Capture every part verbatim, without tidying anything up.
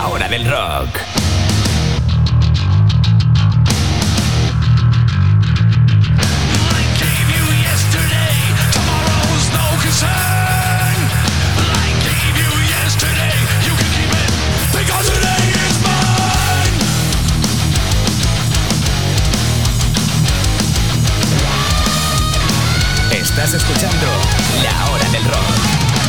La hora del rock. Estás escuchando La Hora del Rock.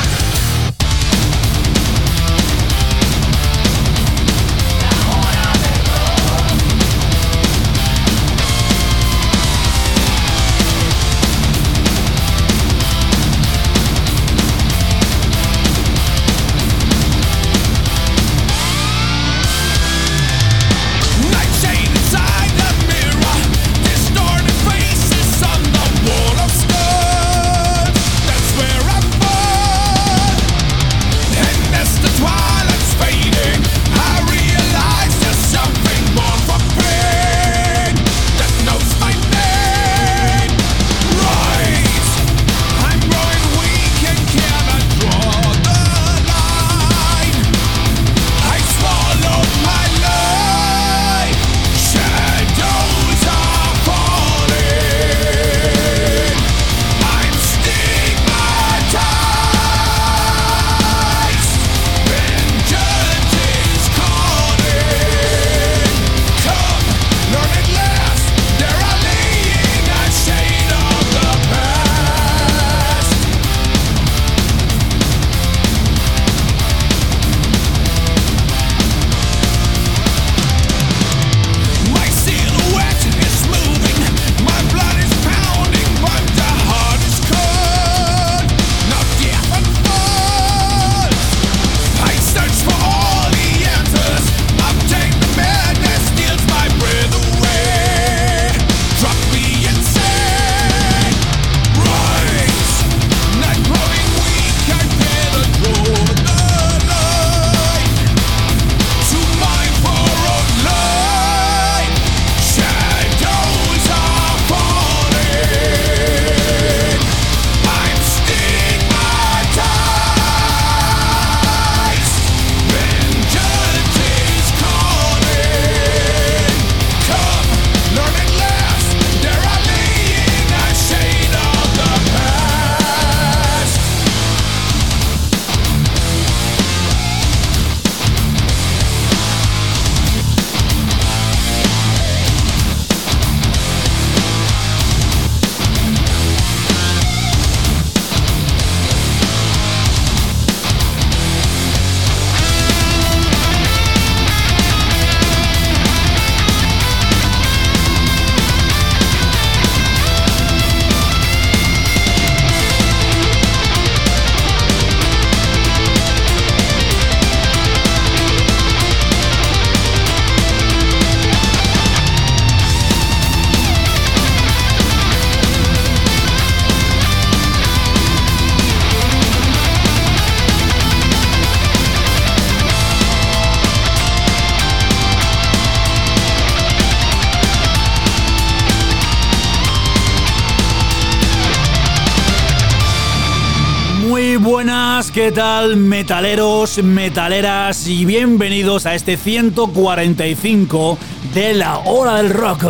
¿Qué tal, metaleros, metaleras? Y bienvenidos a este ciento cuarenta y cinco de La Hora del Rock.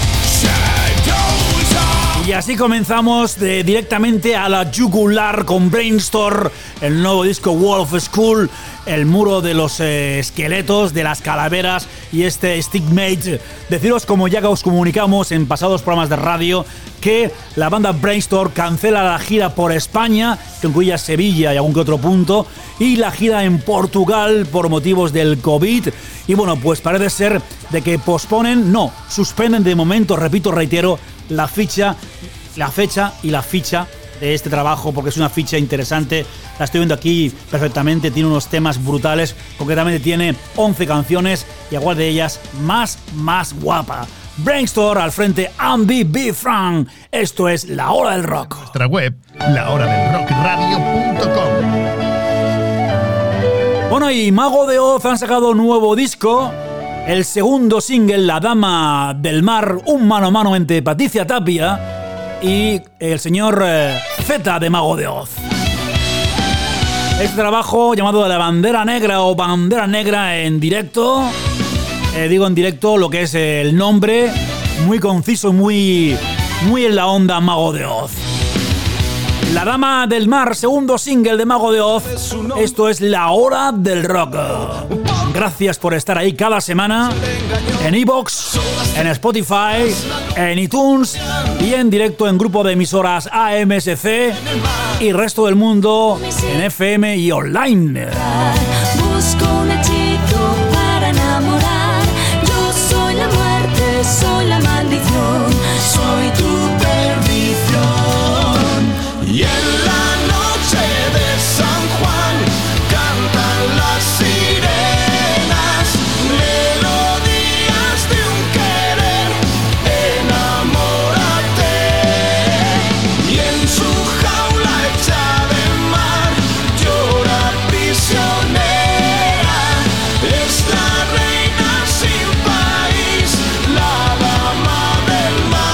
Y así comenzamos de, directamente a la yugular con Brainstorm, el nuevo disco Wall of Skull, el muro de los eh, esqueletos, de las calaveras y este Stigmate. Deciros, como ya os comunicamos en pasados programas de radio, que la banda Brainstorm cancela la gira por España, que incluye Sevilla y algún que otro punto, y la gira en Portugal por motivos del COVID. Y bueno, pues parece ser de que posponen, no, suspenden de momento, repito, reitero, la ficha, la fecha y la ficha de este trabajo, porque es una ficha interesante. La estoy viendo aquí perfectamente, tiene unos temas brutales, concretamente tiene once canciones y igual de ellas más, más guapa. Brainstorm al frente, Andy B. Frank. Esto es La Hora del Rock. Nuestra web, la hora del rock radio punto com. Bueno, y Mago de Oz han sacado nuevo disco. El segundo single, La Dama del Mar, un mano a mano entre Patricia Tapia y el señor eh, Z de Mago de Oz. Este trabajo llamado La Bandera Negra o Bandera Negra en directo. Eh, digo en directo lo que es el nombre, muy conciso, muy, muy en la onda Mago de Oz. La Dama del Mar, segundo single de Mago de Oz. Esto es La Hora del Rock. Gracias por estar ahí cada semana en iVoox, en Spotify, en iTunes y en directo en grupo de emisoras A M S C y resto del mundo en F M y online. Busco un hechizo para enamorar. Yo soy la muerte, soy la maldición, soy tu perdición. Y en la noche de San Juan cantan las sirenas, melodías de un querer, enamórate. Y en su jaula hecha de mar llora prisionera, es la reina sin país, la dama del mar.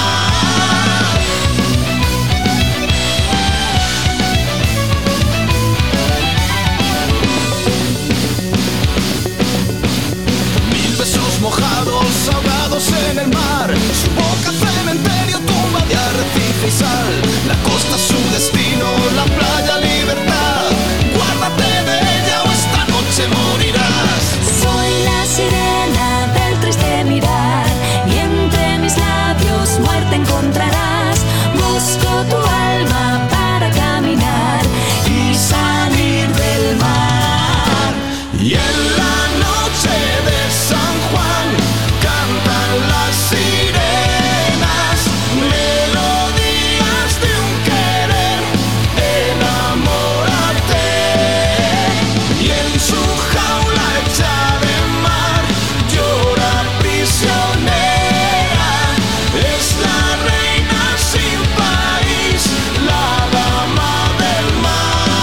Besos mojados, ahogados en el mar, su boca cementerio, tumba de arrecife y sal, la costa su destino, la playa libertad, guárdate de ella o esta noche morirás. Soy la sirena del triste mirar y entre mis labios muerte encontrarás. Busco tu alma para caminar y salir del mar. Y en la noche de San Juan cantan las sirenas, melodías de un querer, enamórate. Y en su jaula hecha de mar llora prisionera, es la reina sin país, la dama del mar.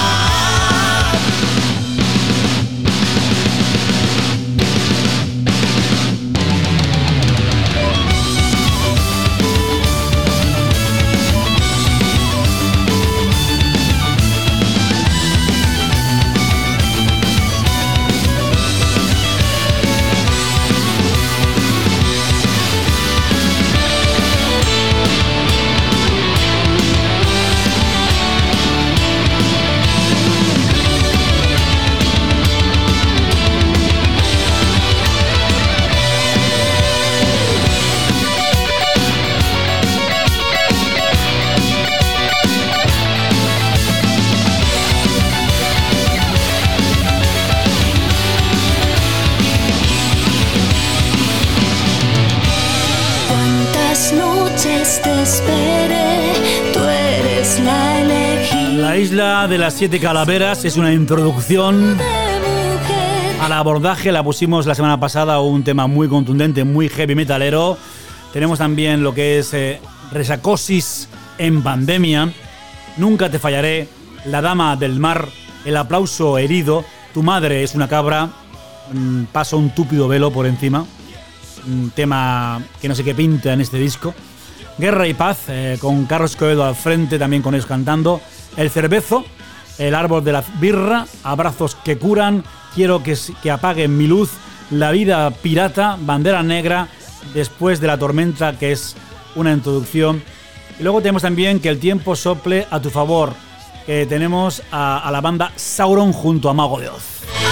Cuántas noches te esperé, tú eres la elegida La Isla de las Siete Calaveras es una introducción de mujer. al abordaje. La pusimos la semana pasada, un tema muy contundente, muy heavy metalero. Tenemos también lo que es eh, Resacosis en pandemia, Nunca te fallaré, La Dama del Mar, El aplauso herido, Tu madre es una cabra, mm, Paso un túpido velo por encima, un tema que no sé qué pinta en este disco. Guerra y Paz, eh, con Carlos Coelho al frente, también con ellos cantando. El Cervezo, El árbol de la birra, Abrazos que curan, Quiero que, que apaguen mi luz, La vida pirata, Bandera negra, Después de la tormenta, que es una introducción. Y luego tenemos también Que el tiempo sople a tu favor, que tenemos a, a la banda Sauron junto a Mago de Oz.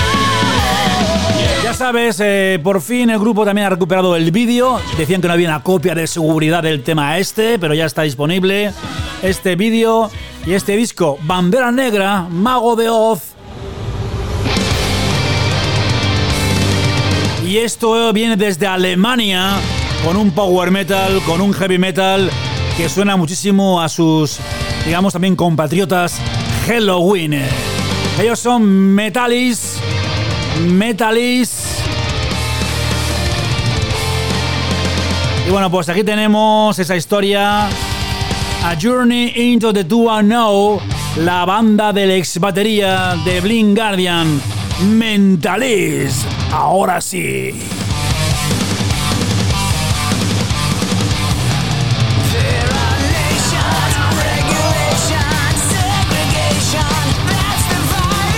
Ya sabes, eh, por fin el grupo también ha recuperado el vídeo. Decían que no había una copia de seguridad del tema este, pero ya está disponible este vídeo y este disco, Bandera Negra, Mago de Oz. Y esto viene desde Alemania, con un power metal, con un heavy metal que suena muchísimo a sus, digamos, también compatriotas Helloween. Ellos son Metalis, Metalis. Y bueno, pues aquí tenemos esa historia, A Journey into the Do I Know, la banda del ex batería de Blind Guardian, Mentalis. Ahora sí. Regulations, segregation, that's the vibe.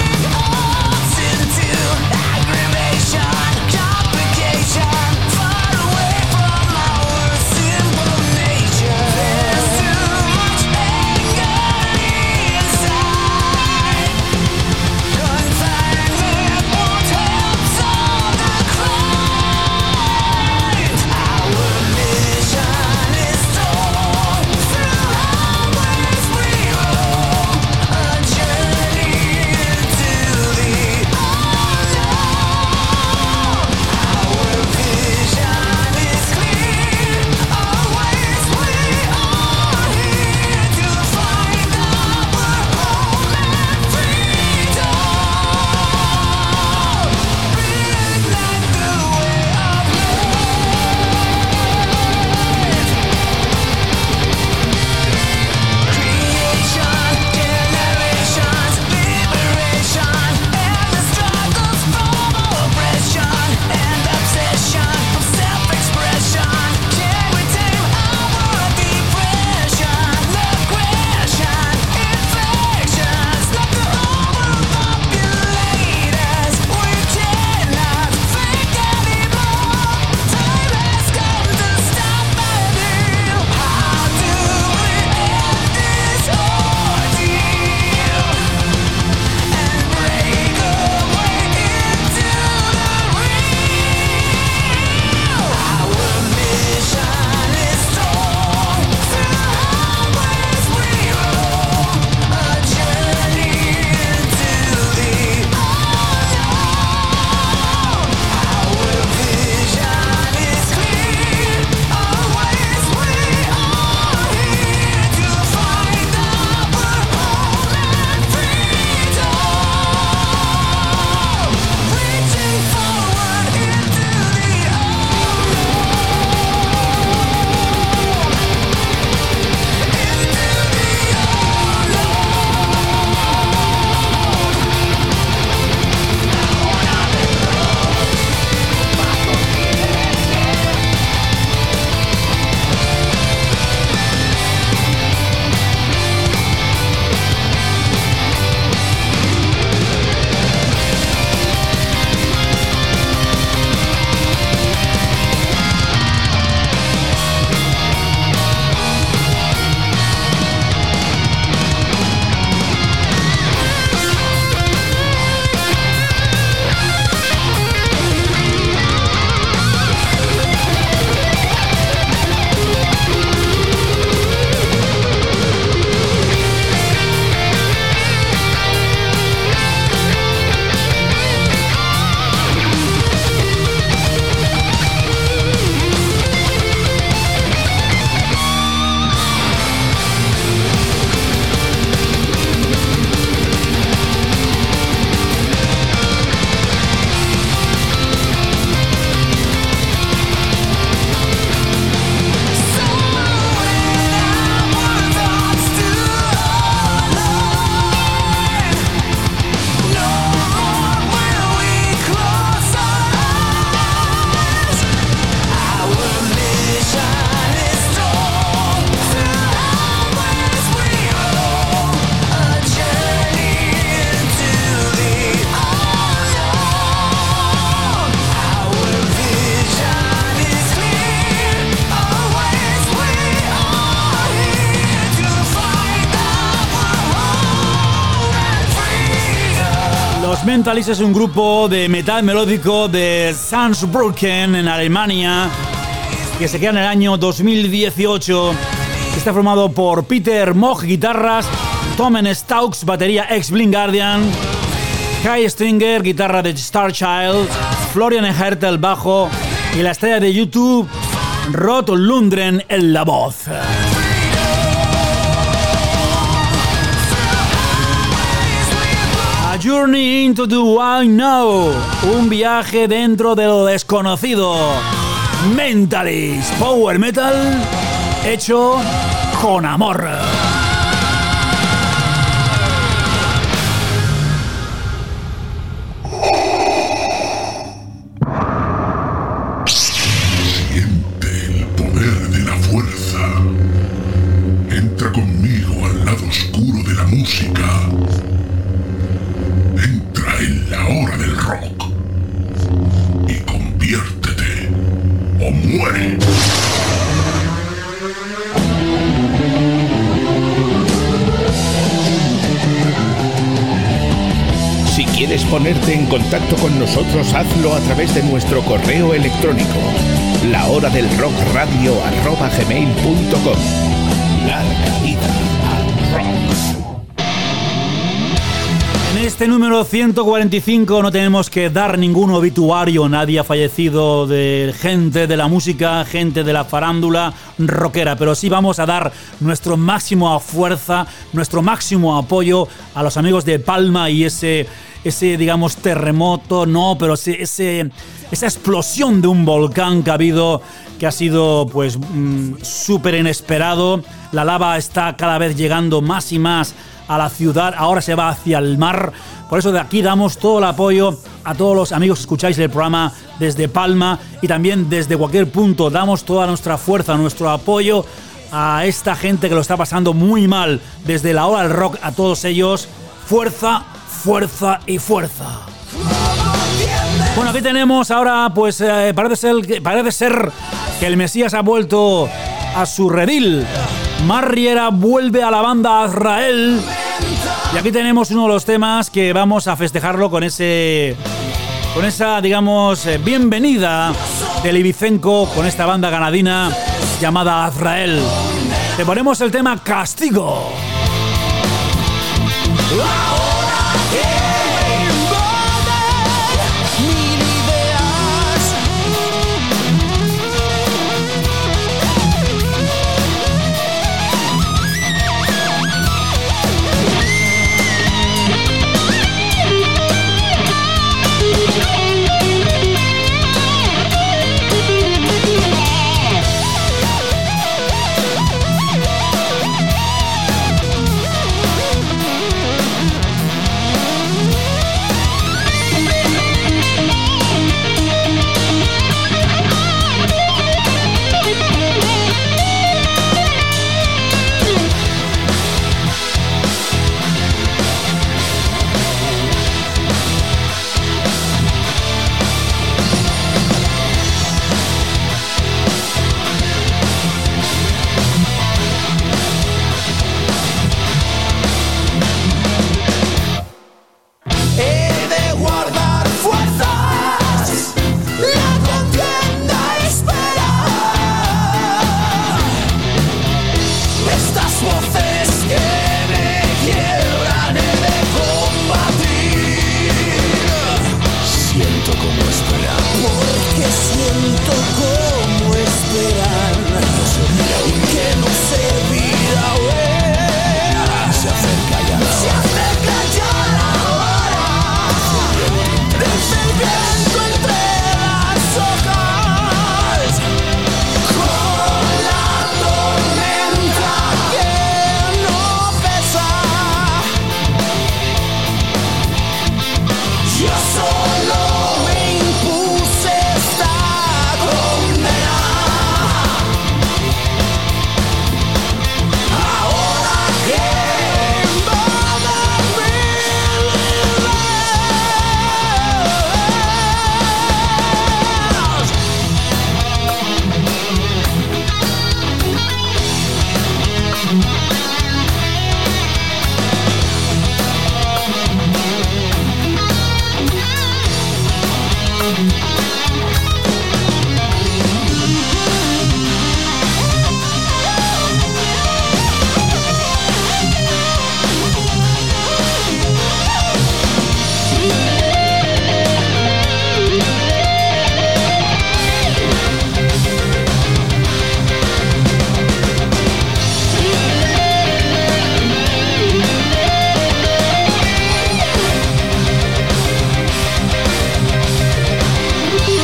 Los Mentalists es un grupo de metal melódico de Saarbrücken en Alemania que se crea en el año dos mil dieciocho. Está formado por Peter Moog, guitarras, Tommen Staux, batería ex Blind Guardian, Kai Stringer, guitarra de Starchild, Florian Hertel, bajo, y la estrella de YouTube, Rod Lundgren, en la voz. A Journey into the Unknown, un viaje dentro de lo desconocido. Mentalist, power metal hecho con amor. Siente el poder de la fuerza. Entra conmigo al lado oscuro de la música. Entra en la hora del rock y conviértete o muere. Si quieres ponerte en contacto con nosotros, hazlo a través de nuestro correo electrónico, la hora del rock radio arroba gmail punto com. Larga vida al rock. En este número ciento cuarenta y cinco no tenemos que dar ningún obituario. Nadie ha fallecido de gente de la música, gente de la farándula rockera, pero sí vamos a dar nuestro máximo fuerza, nuestro máximo apoyo a los amigos de Palma y ese, ese digamos, terremoto, no, pero ese, ese, esa explosión de un volcán que ha habido, que ha sido pues mmm, súper inesperado. La lava está cada vez llegando más y más a la ciudad, ahora se va hacia el mar. Por eso de aquí damos todo el apoyo a todos los amigos que escucháis el programa desde Palma y también desde cualquier punto. Damos toda nuestra fuerza, nuestro apoyo a esta gente que lo está pasando muy mal. Desde la hora del rock a todos ellos, fuerza, fuerza y fuerza. Bueno, aquí tenemos ahora, pues eh, parece ser, parece ser que el Mesías ha vuelto a su redil. Mar Riera vuelve a la banda Azrael. Y aquí tenemos uno de los temas que vamos a festejarlo con ese, con esa, digamos, bienvenida del Ibicenco con esta banda ganadina llamada Azrael. Te ponemos el tema Castigo.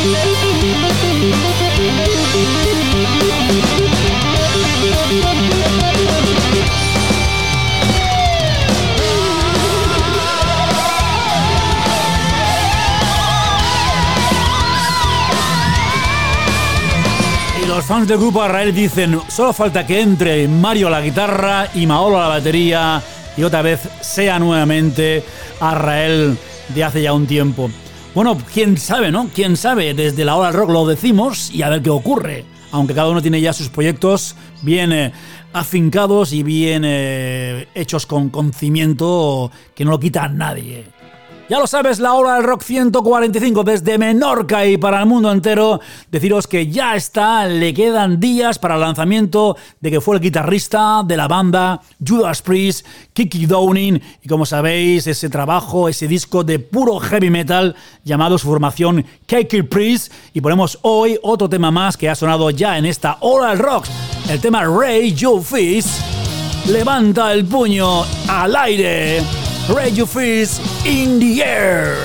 Los fans del grupo Azrael dicen: solo falta que entre Mario a la guitarra y Maolo a la batería y otra vez sea nuevamente Azrael de hace ya un tiempo. Bueno, quién sabe, ¿no? Quién sabe, desde la hora del rock lo decimos y a ver qué ocurre. Aunque cada uno tiene ya sus proyectos bien eh, afincados y bien eh, hechos con, con cimiento que no lo quita a nadie. Ya lo sabes, la hora del rock ciento cuarenta y cinco desde Menorca y para el mundo entero. Deciros que ya está, le quedan días para el lanzamiento de que fue el guitarrista de la banda Judas Priest, Kiki Downing, y como sabéis, ese trabajo, ese disco de puro heavy metal llamado su formación Kiki Priest. Y ponemos hoy otro tema más que ha sonado ya en esta hora del rock, el tema Raise Your Fist. Levanta el puño al aire. Raise your fist in the air.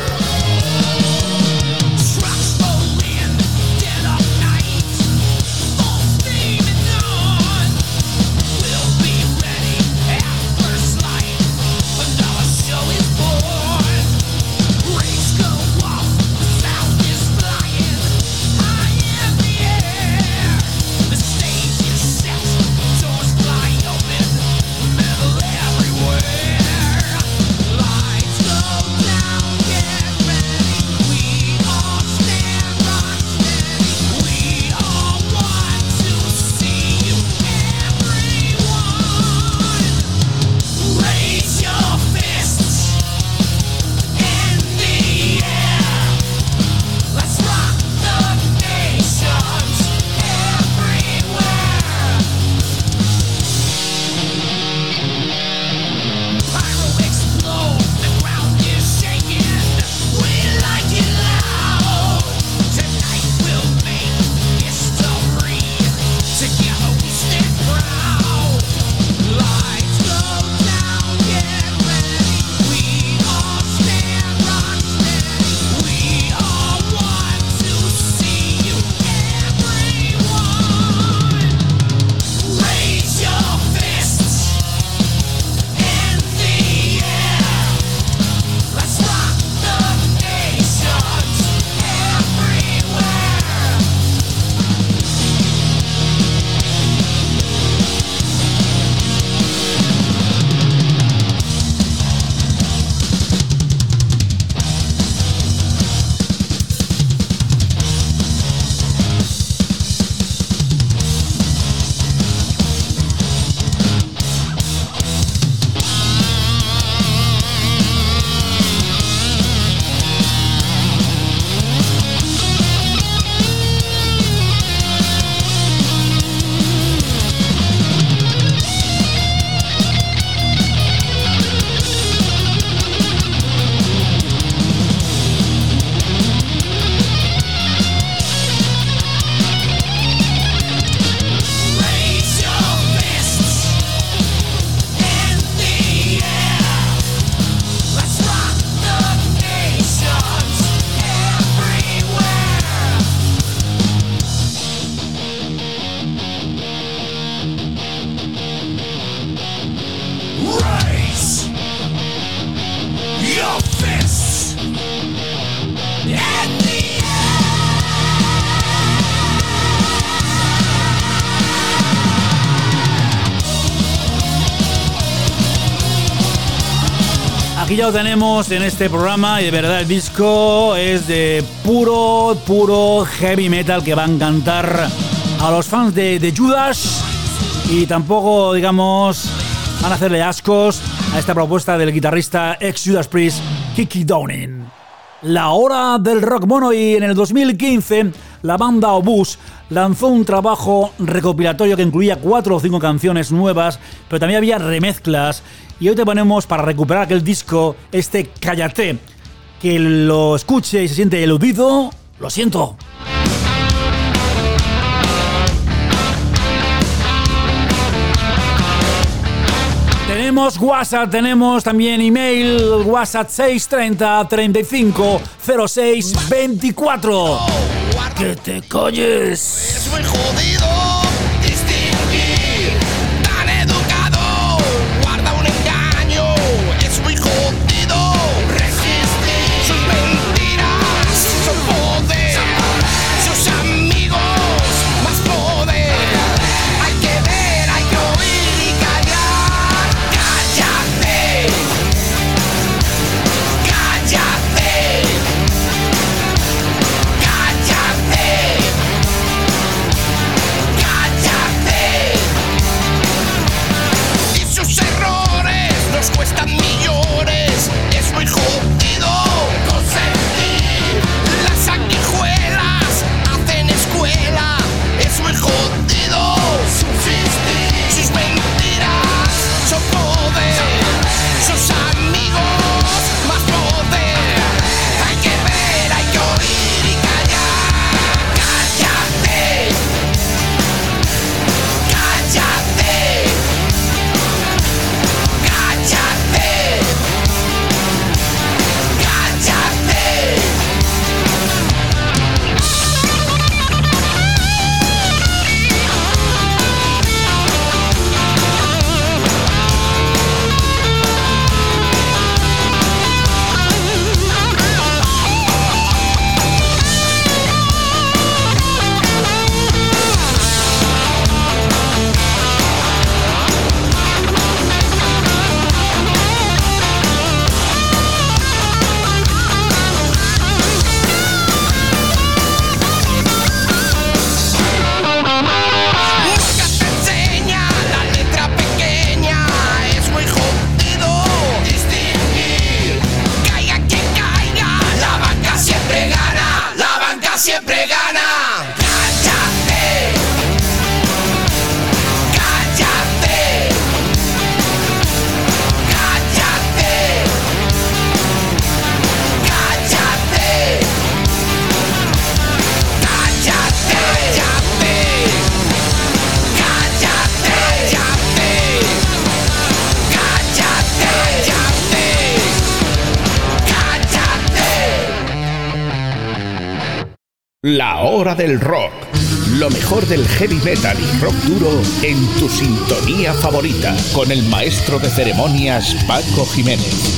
Aquí ya lo tenemos en este programa y de verdad el disco es de puro, puro heavy metal que va a encantar a los fans de, de Judas y tampoco, digamos, van a hacerle ascos a esta propuesta del guitarrista ex Judas Priest, Kiki Downing. La hora del rock. Bueno, y en el dos mil quince la banda Obús lanzó un trabajo recopilatorio que incluía cuatro o cinco canciones nuevas, pero también había remezclas. Y hoy te ponemos, para recuperar aquel disco, este Cállate. Que lo escuche y se siente eludido, lo siento. Tenemos WhatsApp, tenemos también email, WhatsApp seis treinta, treinta y cinco, cero seis veinticuatro. que te calles. Es muy jodido distinguir, tan educado, guarda un engaño. Es muy jodido resistir sus mentiras, su poder, sus amigos, más poder. Hay que ver, hay que oír y callar. Cállate, cállate, cállate, cállate. Y sus errores nos cuestan millones. Es muy jodido consentir. Las sanguijuelas hacen escuela. Es muy jodido subsistir. Sus mentiras son poder, sus amigos más poder. Hay que ver, hay que oír y callar. Cállate, cállate, cállate, cállate. Nunca te enseña la letra pequeña. Es muy jodido distinguir. Caiga quien caiga, la banca siempre gana. La banca siempre gana. Cállate, cállate, cállate, cállate, La hora del rock. Lo mejor del heavy metal y rock duro en tu sintonía favorita con el maestro de ceremonias Paco Jiménez.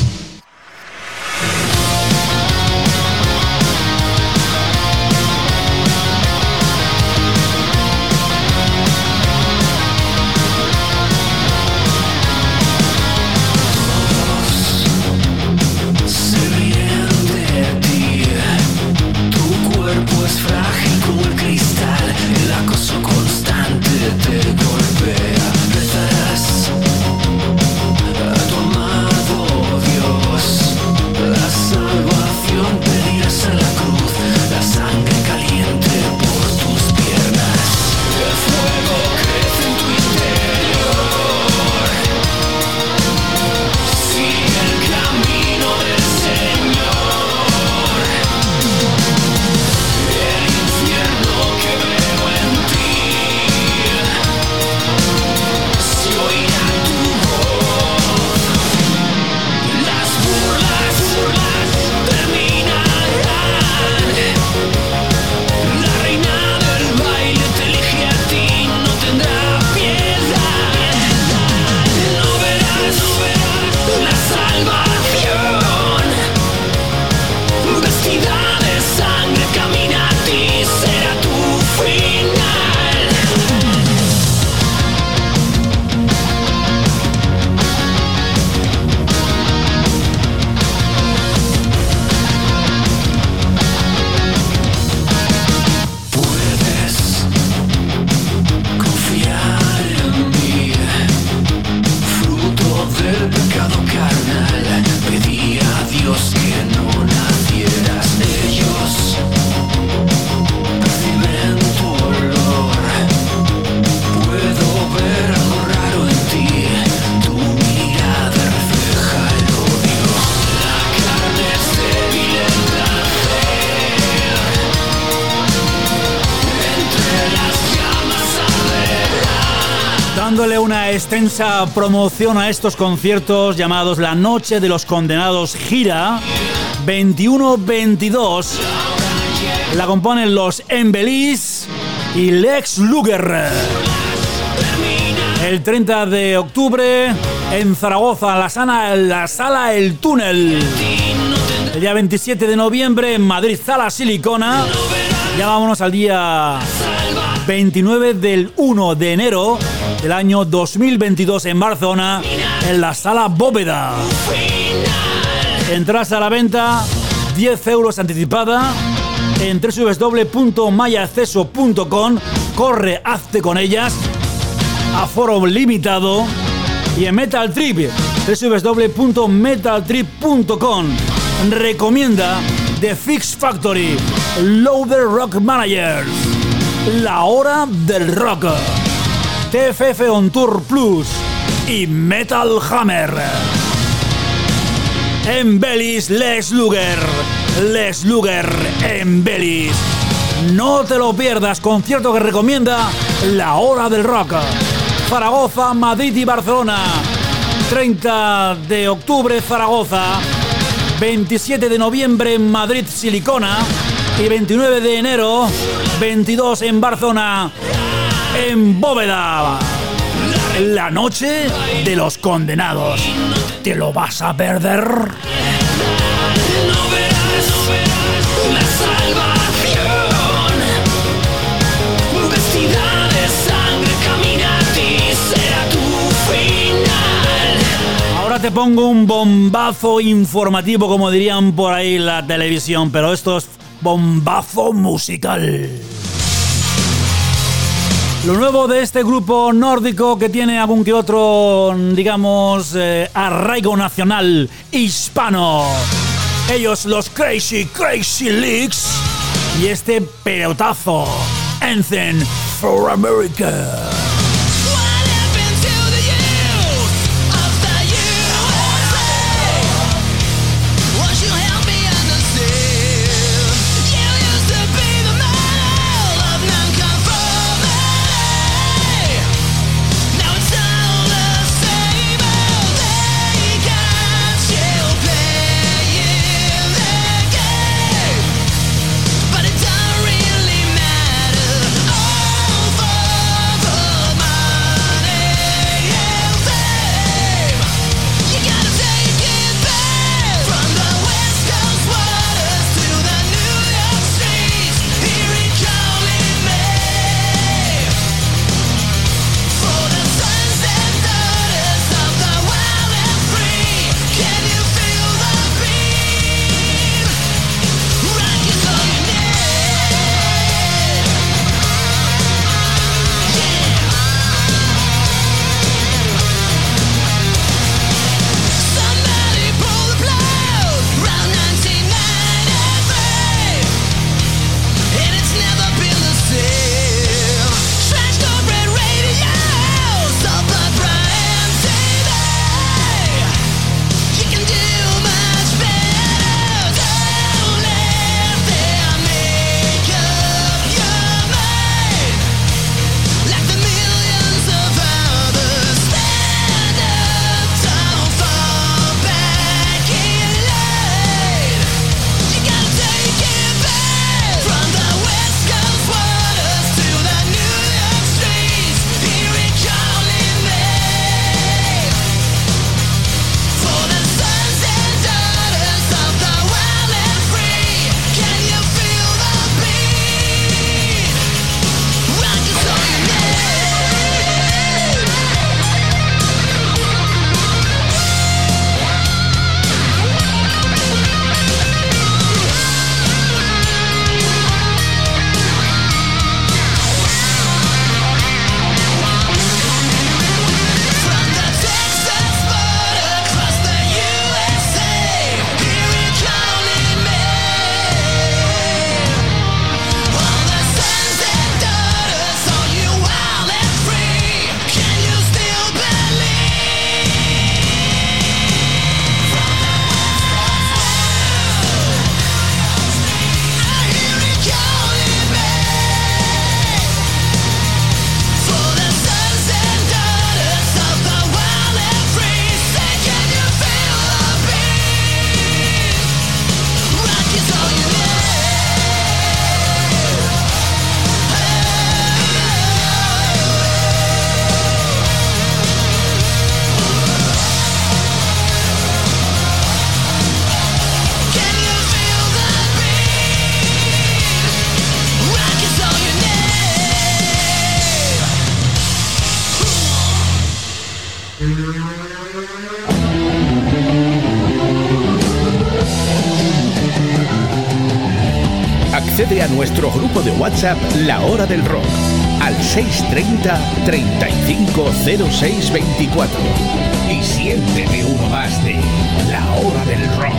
se ríen de ti. Tu cuerpo es frágil como el cristal. El acoso constante te golpea. Rezarás a tu amado Dios. La salvación pedirás a la cruz. La sangre caliente por tus piernas. El fuego crece en tu interior. Sigue el camino del Señor. El infierno que veo en ti se oirá tu voz. Las burlas, burlas terminarán. La reina del baile te elige a ti, no tendrá piedad. No verás, no verás la salvación. Vestida de sangre camina a ti, será tu final. Puedes confiar en mí, fruto del pecado carnal. Pedí a Dios que no nacieras. Ellos perciben tu olor. Puedo ver algo raro en ti. Tu mirada refleja el odio. La carne es débil en placer. Entre las llamas arderá. Dándole una extensa promoción a estos conciertos llamados La Noche de los Condenados Gira veintiuno veintidós. La componen los Embellish y Lex Luger. El treinta de octubre en Zaragoza, la sala, la sala El Túnel. El día veintisiete de noviembre en Madrid, Sala Silicona. Ya vámonos al día veintinueve del uno de enero del año dos mil veintidós en Barcelona, en la Sala Bóveda. Entradas a la venta, diez euros anticipada en doble u doble u doble u punto maya acceso punto com. Corre, hazte con ellas. Aforo limitado. Y en Metal Trip, doble u doble u doble u punto metal trip punto com. Recomienda The Fix Factory, Loader Rock Managers, La Hora del Rock, T F F On Tour Plus y Metal Hammer. Embellish, Lex Luger, Lex Luger, Embellish. No te lo pierdas, concierto que recomienda La Hora del Rock. Zaragoza, Madrid y Barcelona. treinta de octubre Zaragoza, veintisiete de noviembre en Madrid Silicona y veintinueve de enero, veintidós en Barcelona, en Bóveda. La noche de los condenados. ¿Te lo vas a perder? No verás, no verás la salvación. Vestida de sangre, camina a ti, será tu final. Ahora te pongo un bombazo informativo, como dirían por ahí en la televisión, pero esto es bombazo musical. Lo nuevo de este grupo nórdico que tiene algún que otro, digamos, eh, arraigo nacional hispano. Ellos, los Crazy Crazy Leaks, y este pelotazo, Anthem for America. But it don't really matter. All for accede a nuestro grupo de WhatsApp La Hora del Rock al seis treinta, treinta y cinco, cero seis veinticuatro y siéntete uno más de La Hora del Rock.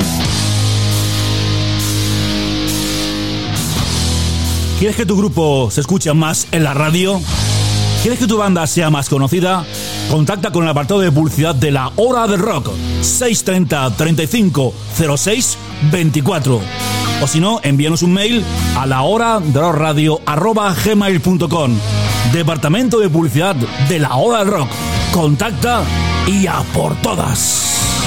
¿Quieres que tu grupo se escuche más en la radio? ¿Quieres que tu banda sea más conocida? Contacta con el apartado de publicidad de La Hora del Rock, seis treinta, treinta y cinco, cero seis veinticuatro. O si no, envíanos un mail a la hora de rock radio arroba gmail punto com. Departamento de publicidad de La Hora del Rock. Contacta y a por todas.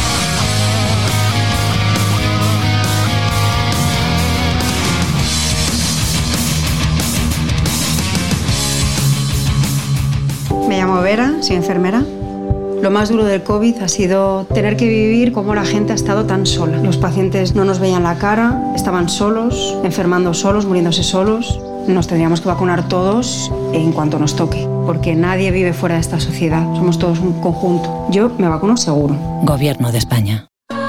Me llamo Vera, soy enfermera. Lo más duro del COVID ha sido tener que vivir cómo la gente ha estado tan sola. Los pacientes no nos veían la cara, estaban solos, enfermando solos, muriéndose solos. Nos tendríamos que vacunar todos en cuanto nos toque, porque nadie vive fuera de esta sociedad. Somos todos un conjunto. Yo me vacuno seguro. Gobierno de España.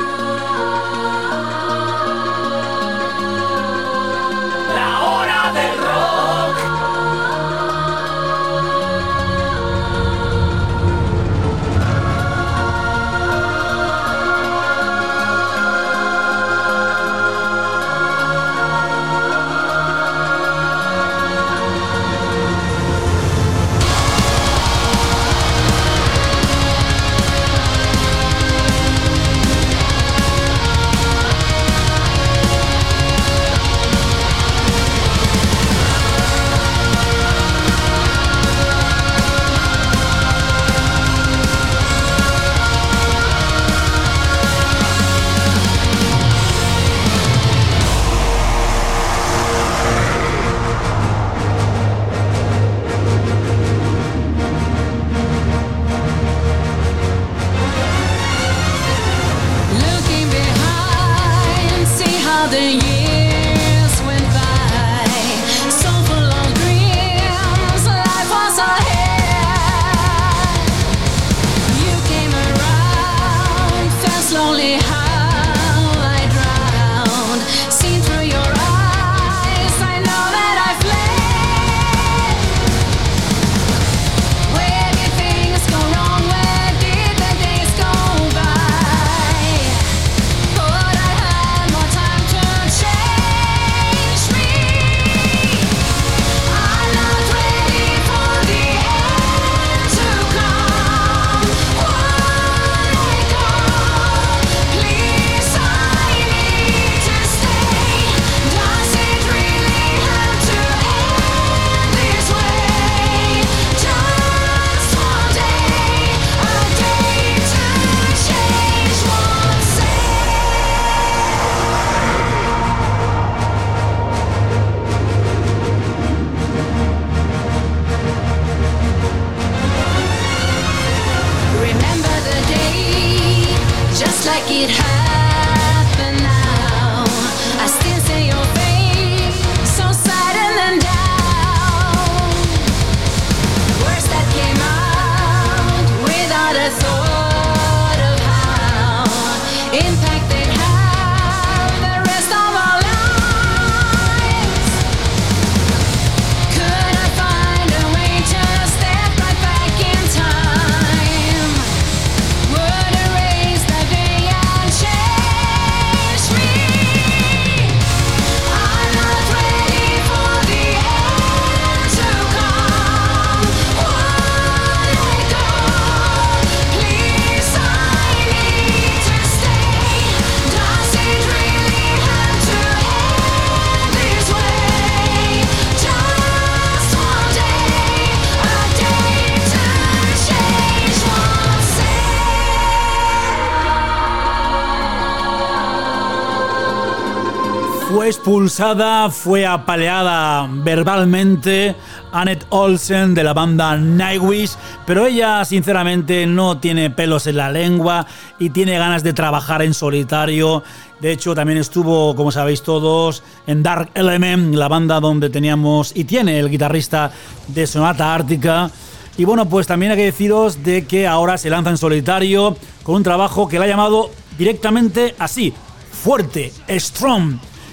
Fue expulsada, fue apaleada verbalmente Annette Olsen de la banda Nightwish, pero ella sinceramente no tiene pelos en la lengua y tiene ganas de trabajar en solitario. De hecho, también estuvo, como sabéis todos, en Dark Element, la banda donde teníamos y tiene el guitarrista de Sonata Ártica. Y bueno, pues también hay que deciros de que ahora se lanza en solitario con un trabajo que le ha llamado directamente así, Fuerte, Strong.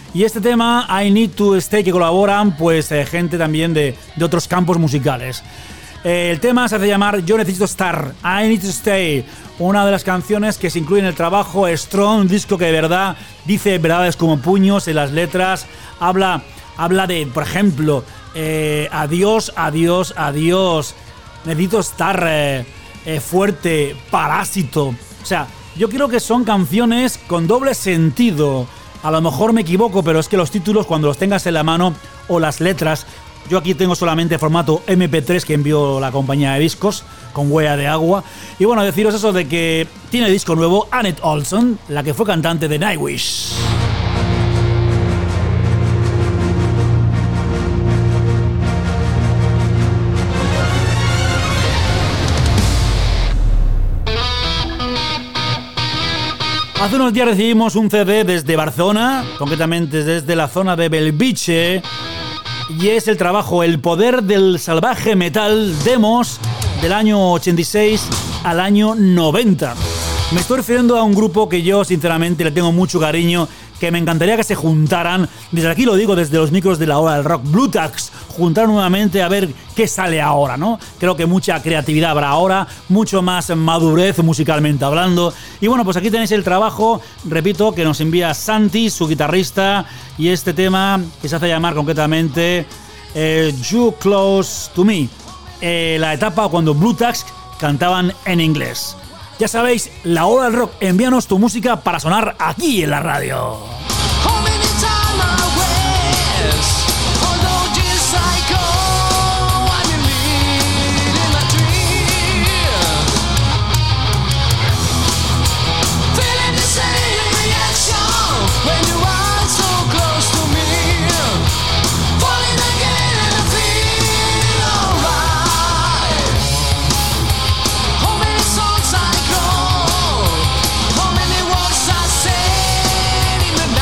Y este tema, I Need to Stay, que colaboran pues eh, gente también de, de otros campos musicales. Eh, el tema se hace llamar Yo Necesito Estar, I Need to Stay, una de las canciones que se incluye en el trabajo Strong, un disco que de verdad dice verdades como puños en las letras, habla, habla de, por ejemplo, eh, adiós, adiós, adiós, necesito estar eh, eh, fuerte, parásito. O sea, yo creo que son canciones con doble sentido. A lo mejor me equivoco, pero es que los títulos, cuando los tengas en la mano, o las letras, yo aquí tengo solamente formato eme pe tres que envió la compañía de discos, con huella de agua. Y bueno, deciros eso de que tiene disco nuevo Annette Olson, la que fue cantante de Nightwish. Hace unos días recibimos un ce de desde Barcelona, concretamente desde la zona de Belviche, y es el trabajo El Poder del Salvaje Metal, demos del año ochenta y seis al año noventa. Me estoy refiriendo a un grupo que yo sinceramente le tengo mucho cariño, que me encantaría que se juntaran, desde aquí lo digo, desde los micros de la hora del rock, Blue Tax, juntar nuevamente a ver qué sale ahora, ¿no? Creo que mucha creatividad habrá ahora, mucho más madurez musicalmente hablando. Y bueno, pues aquí tenéis el trabajo, repito, que nos envía Santi, su guitarrista, y este tema que se hace llamar concretamente eh, You Close to Me, eh, la etapa cuando Blue Tax cantaban en inglés. Ya sabéis, la hora del rock, envíanos tu música para sonar aquí en la radio. In the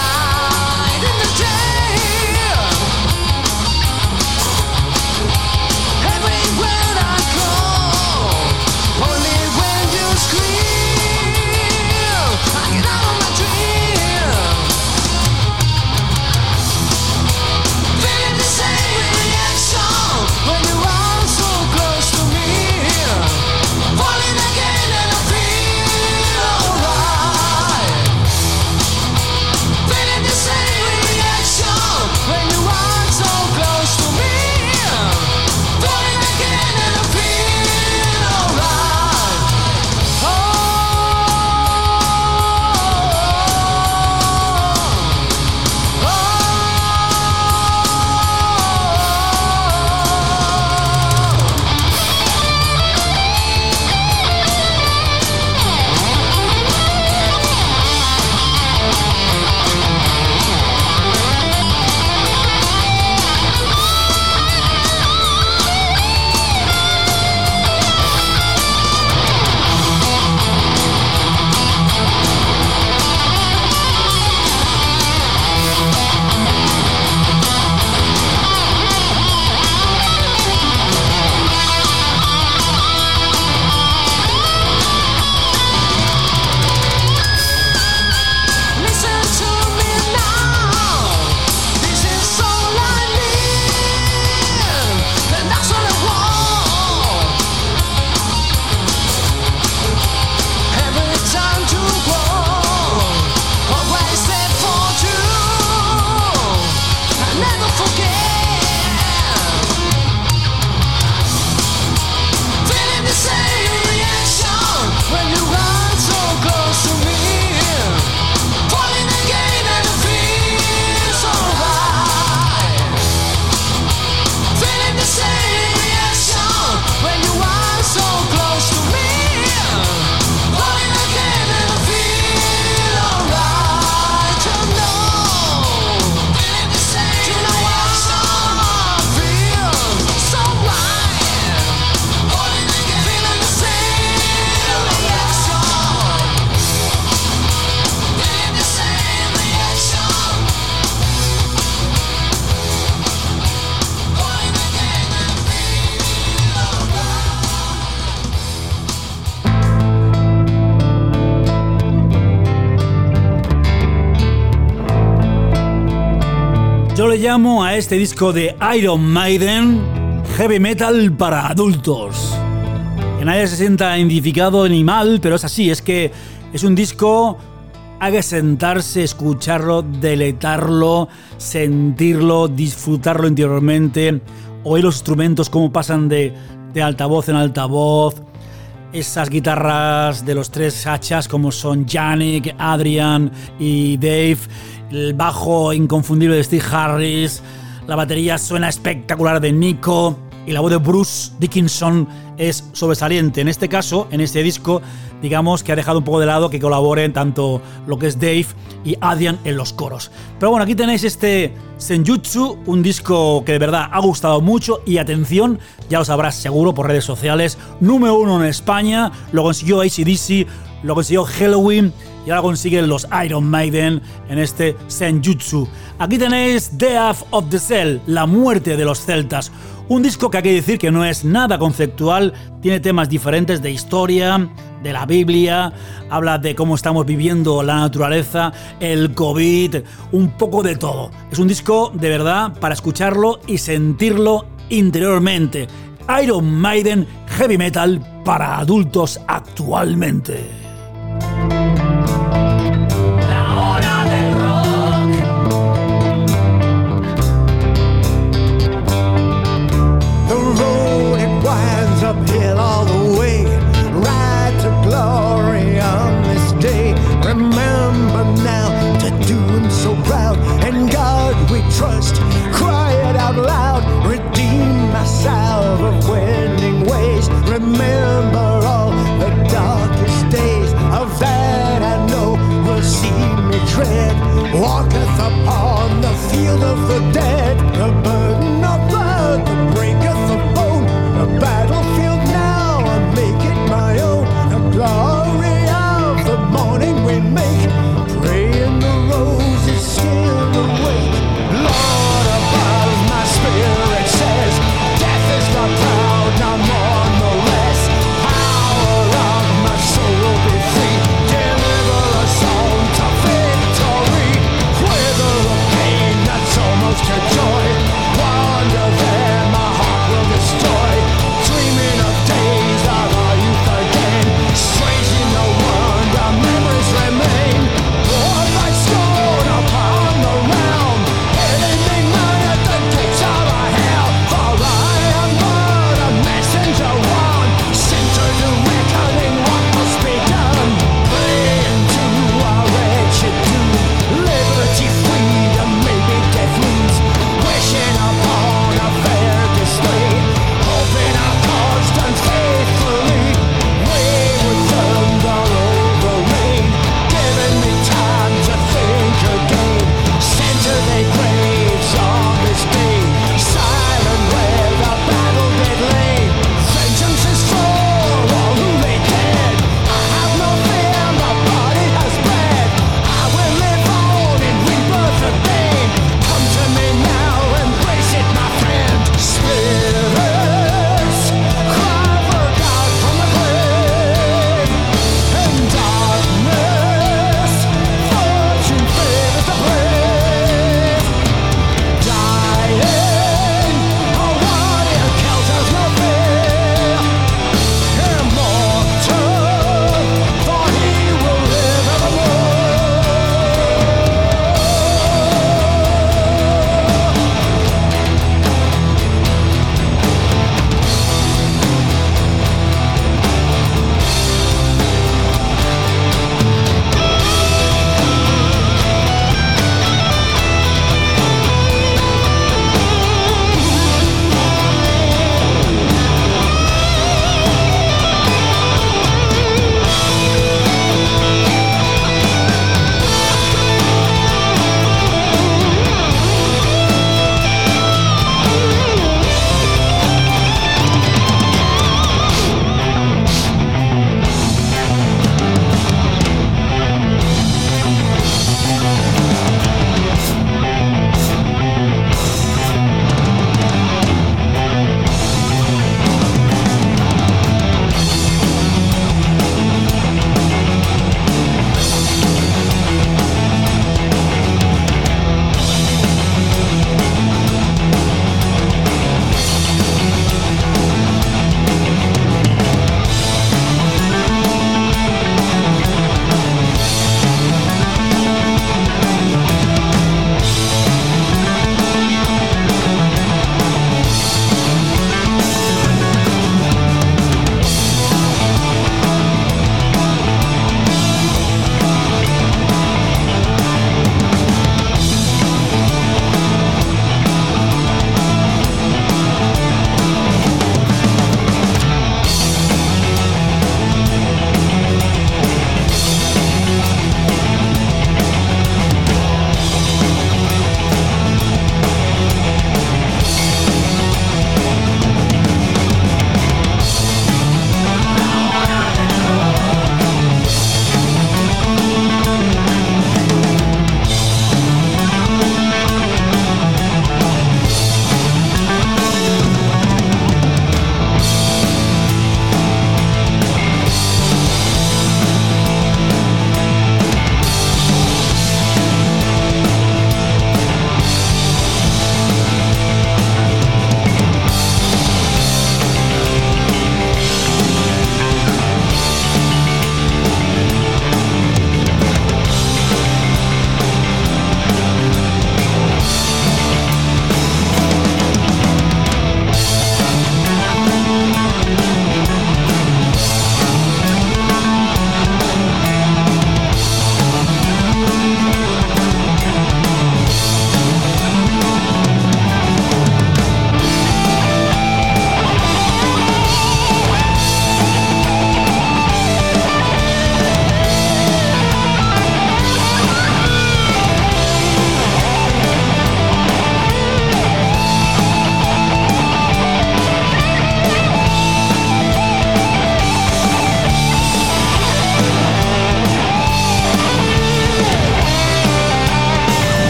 Yo le llamo a este disco de Iron Maiden heavy metal para adultos. Que nadie se sienta identificado ni mal, pero es así, es que es un disco, hay que sentarse, escucharlo, deleitarlo, sentirlo, disfrutarlo interiormente, oír los instrumentos cómo pasan de, de altavoz en altavoz, esas guitarras de los tres hachas como son Yannick, Adrian y Dave, el bajo inconfundible de Steve Harris, la batería suena espectacular de Nico y la voz de Bruce Dickinson es sobresaliente. En este caso, en este disco, digamos que ha dejado un poco de lado que colaboren tanto lo que es Dave y Adrian en los coros. Pero bueno, aquí tenéis este Senjutsu, un disco que de verdad ha gustado mucho y atención, ya lo sabrás seguro por redes sociales, número uno en España, lo consiguió A C D C, lo consiguió Halloween y ahora consiguen los Iron Maiden en este Senjutsu. Aquí tenéis Death of the Cell, la muerte de los celtas. Un disco que hay que decir que no es nada conceptual, tiene temas diferentes de historia, de la Biblia, habla de cómo estamos viviendo la naturaleza, el COVID, un poco de todo. Es un disco de verdad para escucharlo y sentirlo interiormente. Iron Maiden Heavy Metal para adultos actualmente. Uphill all the way, ride to glory on this day. Remember now to do him so proud. And God we trust, cry it out loud. Redeem my salve of winning ways. Remember all the darkest days.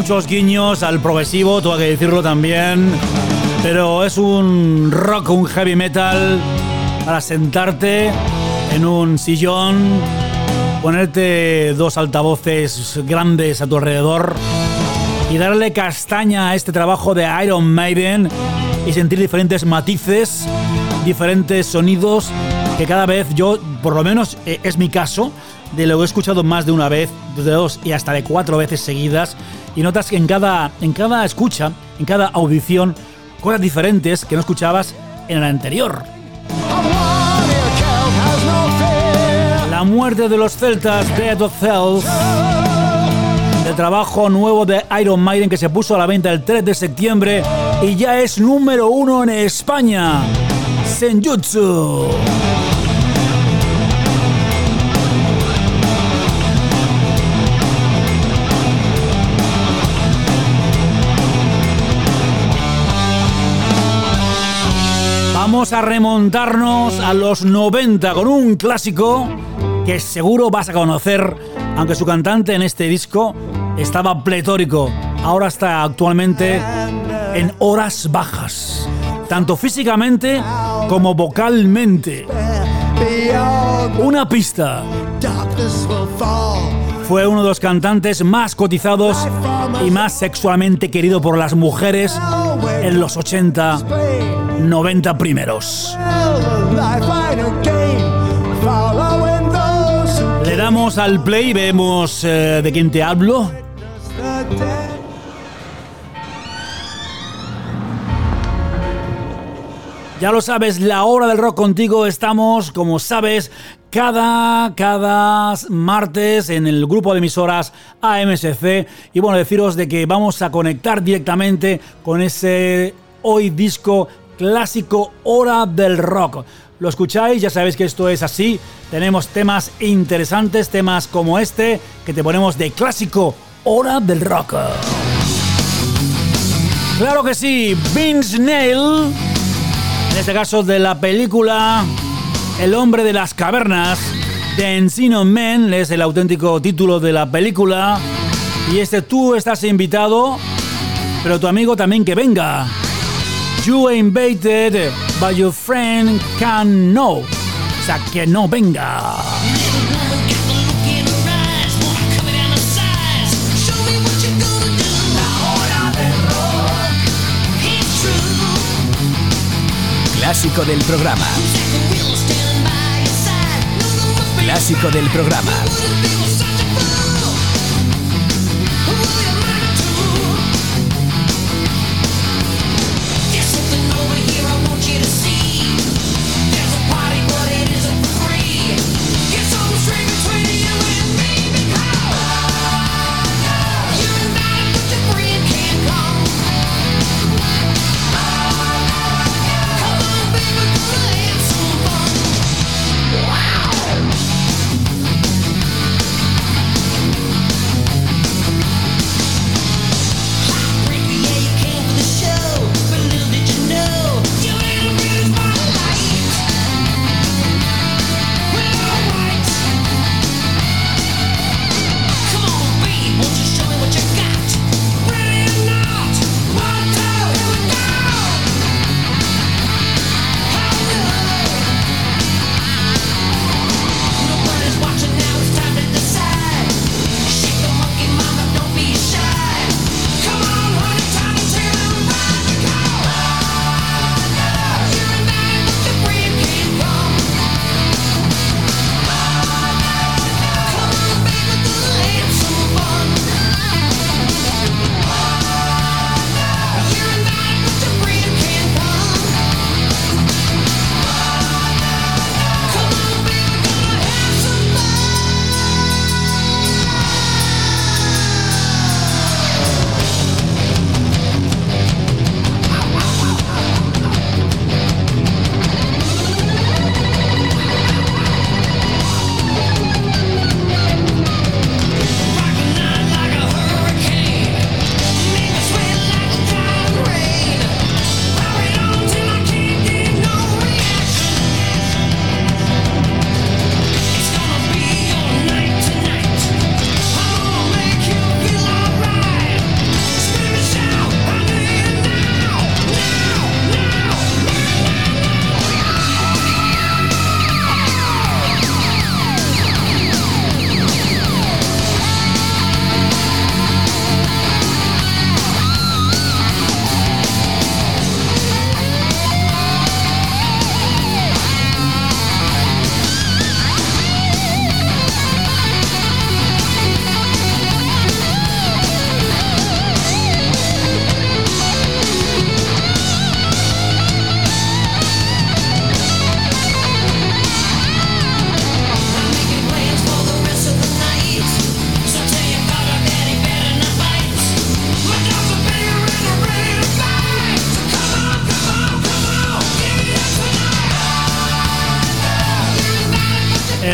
muchos guiños al progresivo, tengo que decirlo también, pero es un rock, un heavy metal para sentarte en un sillón, ponerte dos altavoces grandes a tu alrededor y darle castaña a este trabajo de Iron Maiden y sentir diferentes matices, diferentes sonidos que cada vez yo, por lo menos es mi caso, de lo que he escuchado más de una vez, de dos y hasta de cuatro veces seguidas, y notas que en cada, en cada escucha, en cada audición, cosas diferentes que no escuchabas en el anterior. La muerte de los celtas, Death of Celts, el trabajo nuevo de Iron Maiden que se puso a la venta el tres de septiembre y ya es número uno en España, Senjutsu. Vamos a remontarnos a los noventa con un clásico que seguro vas a conocer, aunque su cantante en este disco estaba pletórico. Ahora está actualmente en horas bajas, tanto físicamente como vocalmente. Una pista. Fue uno de los cantantes más cotizados y más sexualmente querido por las mujeres en los ochenta, noventa primeros. Le damos al play y vemos eh, de quién te hablo. Ya lo sabes, la hora del rock contigo. Estamos, como sabes, cada, cada martes en el grupo de emisoras A M S C. Y bueno, deciros de que vamos a conectar directamente con ese hoy disco clásico Hora del Rock. Lo escucháis, ya sabéis que esto es así. Tenemos temas interesantes, temas como este, que te ponemos de clásico Hora del Rock. Claro que sí, Vince Neil, en este caso de la película El hombre de las cavernas, de Encino Man, es el auténtico título de la película. Y este Tú estás invitado, pero tu amigo también que venga. You invited, but your friend can know. O sea, que no venga. Clásico del programa. Clásico del programa.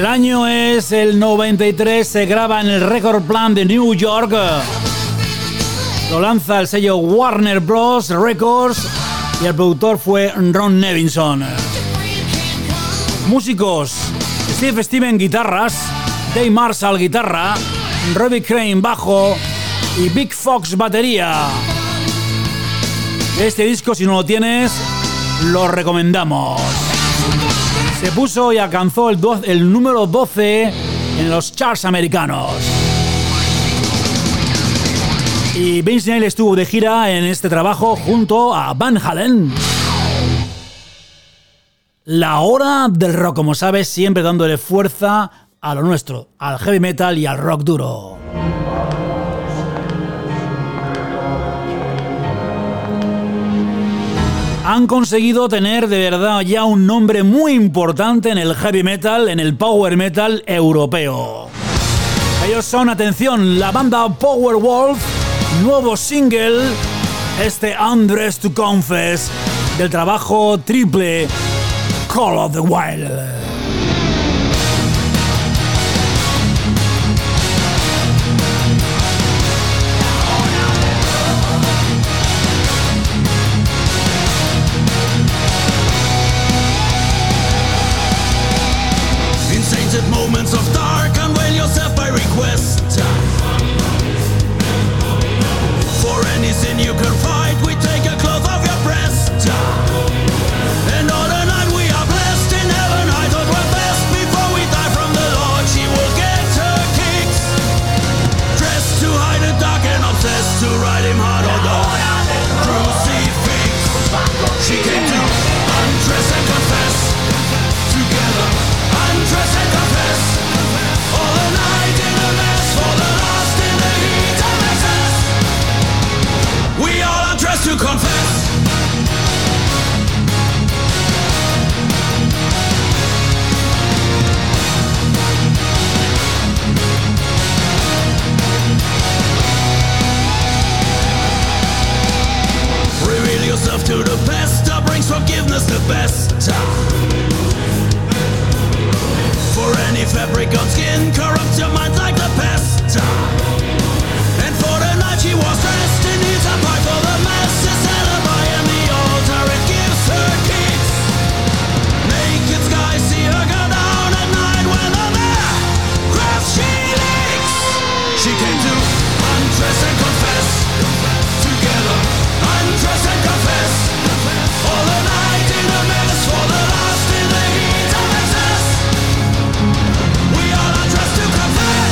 año es el noventa y tres, se graba en el Record Plant de New York. Lo lanza el sello Warner Bros. Records y el productor fue Ron Nevinson. Músicos: Steve Steven guitarras, Dave Marshall guitarra, Robbie Crane bajo y Big Fox batería. Este disco, si no lo tienes, lo recomendamos. Se puso y alcanzó el, do- el número doce en los charts americanos. Y Vince Neil estuvo de gira en este trabajo junto a Van Halen. La hora del rock, como sabes, siempre dándole fuerza a lo nuestro, al heavy metal y al rock duro. Han conseguido tener de verdad ya un nombre muy importante en el heavy metal, en el power metal europeo. Ellos son, atención, la banda Powerwolf, nuevo single, este Undressed to Confess, del trabajo triple Call of the Wild. Moments of dark, unveil yourself by request. For any sin you can fight, we take a cloth off your breast. And all the night we are blessed in heaven. I thought we're best before we die from the Lord. She will get her kicks, dressed to hide the dark and obsessed to ride him hard or dog. Crucifix. She came to undress and confess together. Undress and confess. All the night in a mess, for the lost in the heat of excess. We all undress to confess. Reveal yourself to the best, that brings forgiveness the best. For any fabric on skin corrupts your mind like the pest. And for the night she was dressed in needs a pie for the masses and a by and the altar it gives her kicks. Naked skies see her go down at night when the bear grabs she licks. She came to undress and confess together. Undress and confess. All the night in a mess, for the lost in the heat of excess. We all are dressed to confess.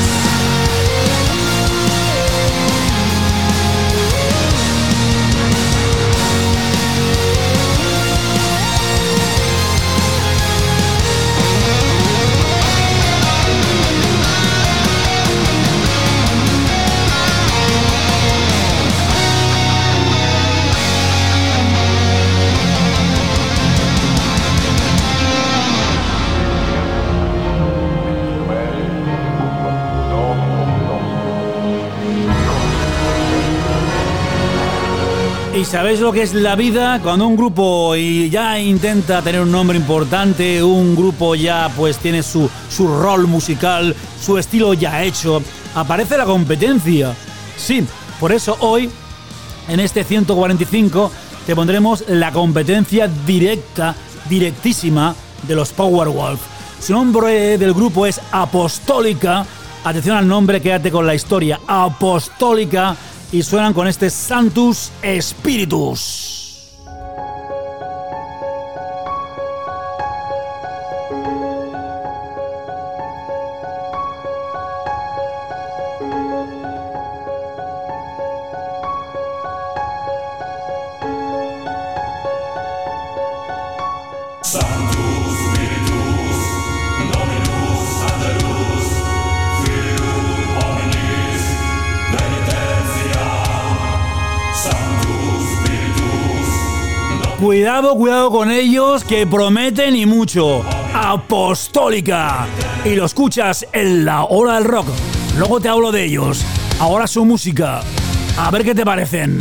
¿Y sabéis lo que es la vida? Cuando un grupo y ya intenta tener un nombre importante, un grupo ya pues tiene su, su rol musical, su estilo ya hecho, aparece la competencia. Sí, por eso hoy, en este ciento cuarenta y cinco, te pondremos la competencia directa, directísima de los Powerwolf. Su nombre del grupo es Apostólica. Atención al nombre, quédate con la historia. Apostólica. Y suenan con este Sanctus Spiritus. Cuidado, cuidado con ellos, que prometen y mucho. Apostólica. Y lo escuchas en la hora del rock. Luego te hablo de ellos. Ahora su música. A ver qué te parecen.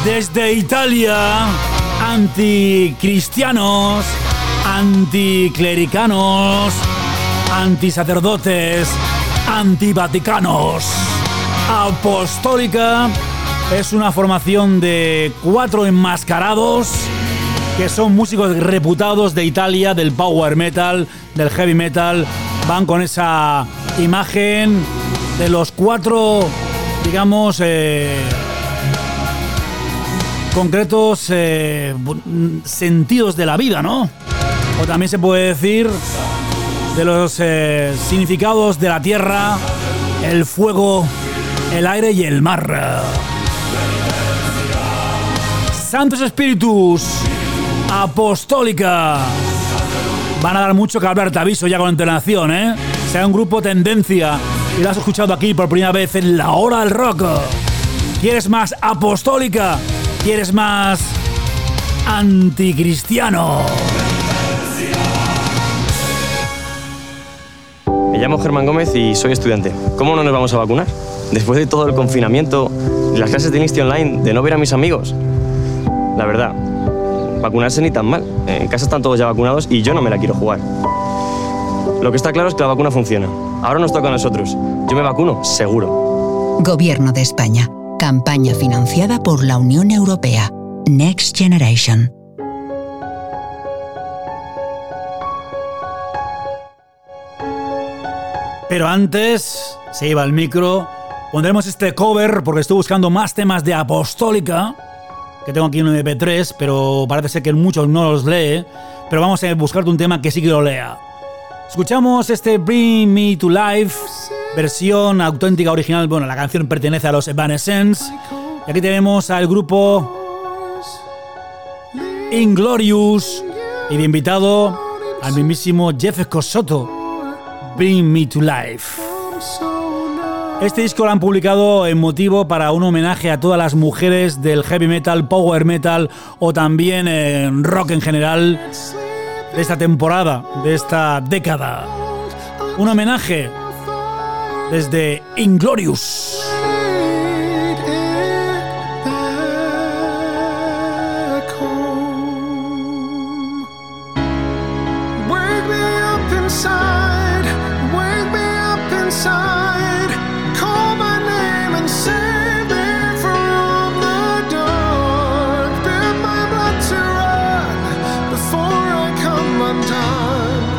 Desde Italia, anticristianos, anticlericanos, antisacerdotes, antivaticanos. Apostólica es una formación de cuatro enmascarados que son músicos reputados de Italia, del power metal, del heavy metal. Van con esa imagen de los cuatro, digamos, eh, concretos eh, sentidos de la vida, ¿no? O también se puede decir de los eh, significados de la tierra, el fuego, el aire y el mar. Santos Espíritus, Apostólica. Van a dar mucho que hablar, te aviso ya con antelación, ¿eh? Sea un grupo tendencia y lo has escuchado aquí por primera vez en La Hora del Rock. ¿Quieres más Apostólica? ¿Quieres más anticristiano? Me llamo Germán Gómez y soy estudiante. ¿Cómo no nos vamos a vacunar? Después de todo el confinamiento, de las clases de inicio online, de no ver a mis amigos. La verdad, vacunarse ni tan mal. En casa están todos ya vacunados y yo no me la quiero jugar. Lo que está claro es que la vacuna funciona. Ahora nos toca a nosotros. Yo me vacuno, seguro. Gobierno de España. Campaña financiada por la Unión Europea. Next Generation. Pero antes, se iba el micro, pondremos este cover porque estoy buscando más temas de Apostólica, que tengo aquí en eme pe tres, pero parece ser que muchos no los lee, pero vamos a buscarte un tema que sí que lo lea. Escuchamos este Bring Me to Life, versión auténtica original. Bueno, la canción pertenece a los Evanescence. Y aquí tenemos al grupo Inglorious y de invitado al mismísimo Jeff Scott. Bring Me to Life. Este disco lo han publicado en motivo para un homenaje a todas las mujeres del heavy metal, power metal o también en rock en general de esta temporada, de esta década. Un homenaje desde Inglorious.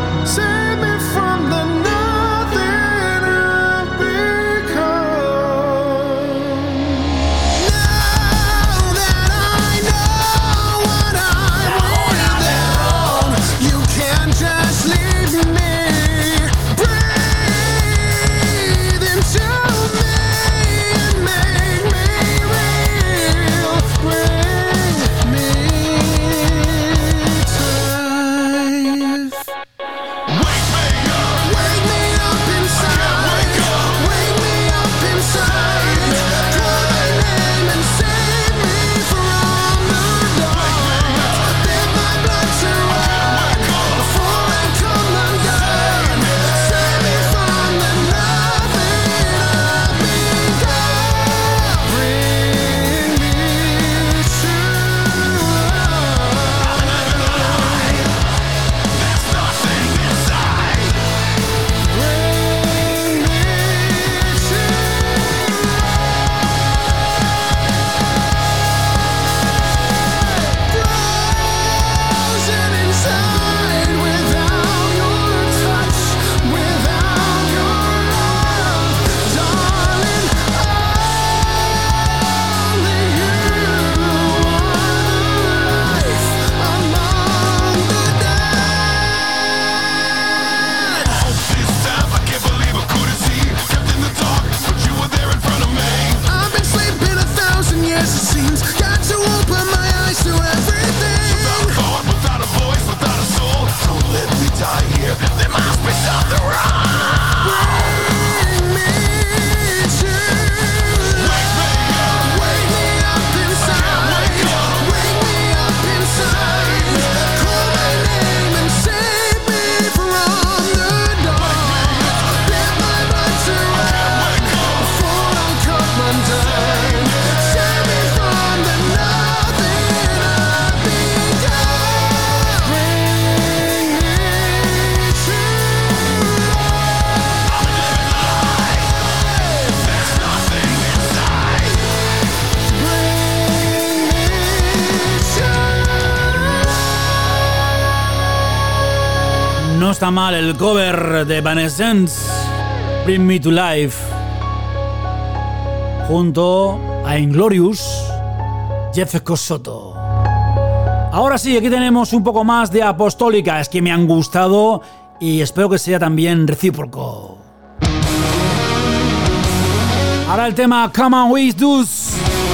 Save me from the nothing I've become. No está mal el cover de Evanescence, Bring Me to Life, junto a Inglorious, Jeff Scott. Ahora sí, aquí tenemos un poco más de Apostólica. Es que me han gustado y espero que sea también recíproco. Ahora el tema Come On With Us.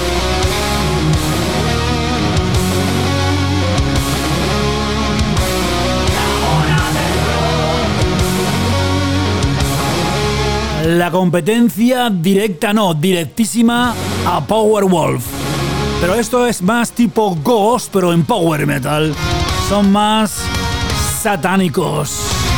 La competencia directa, no, directísima a Powerwolf. Pero esto es más tipo Ghost, pero en Power Metal. Son más satánicos.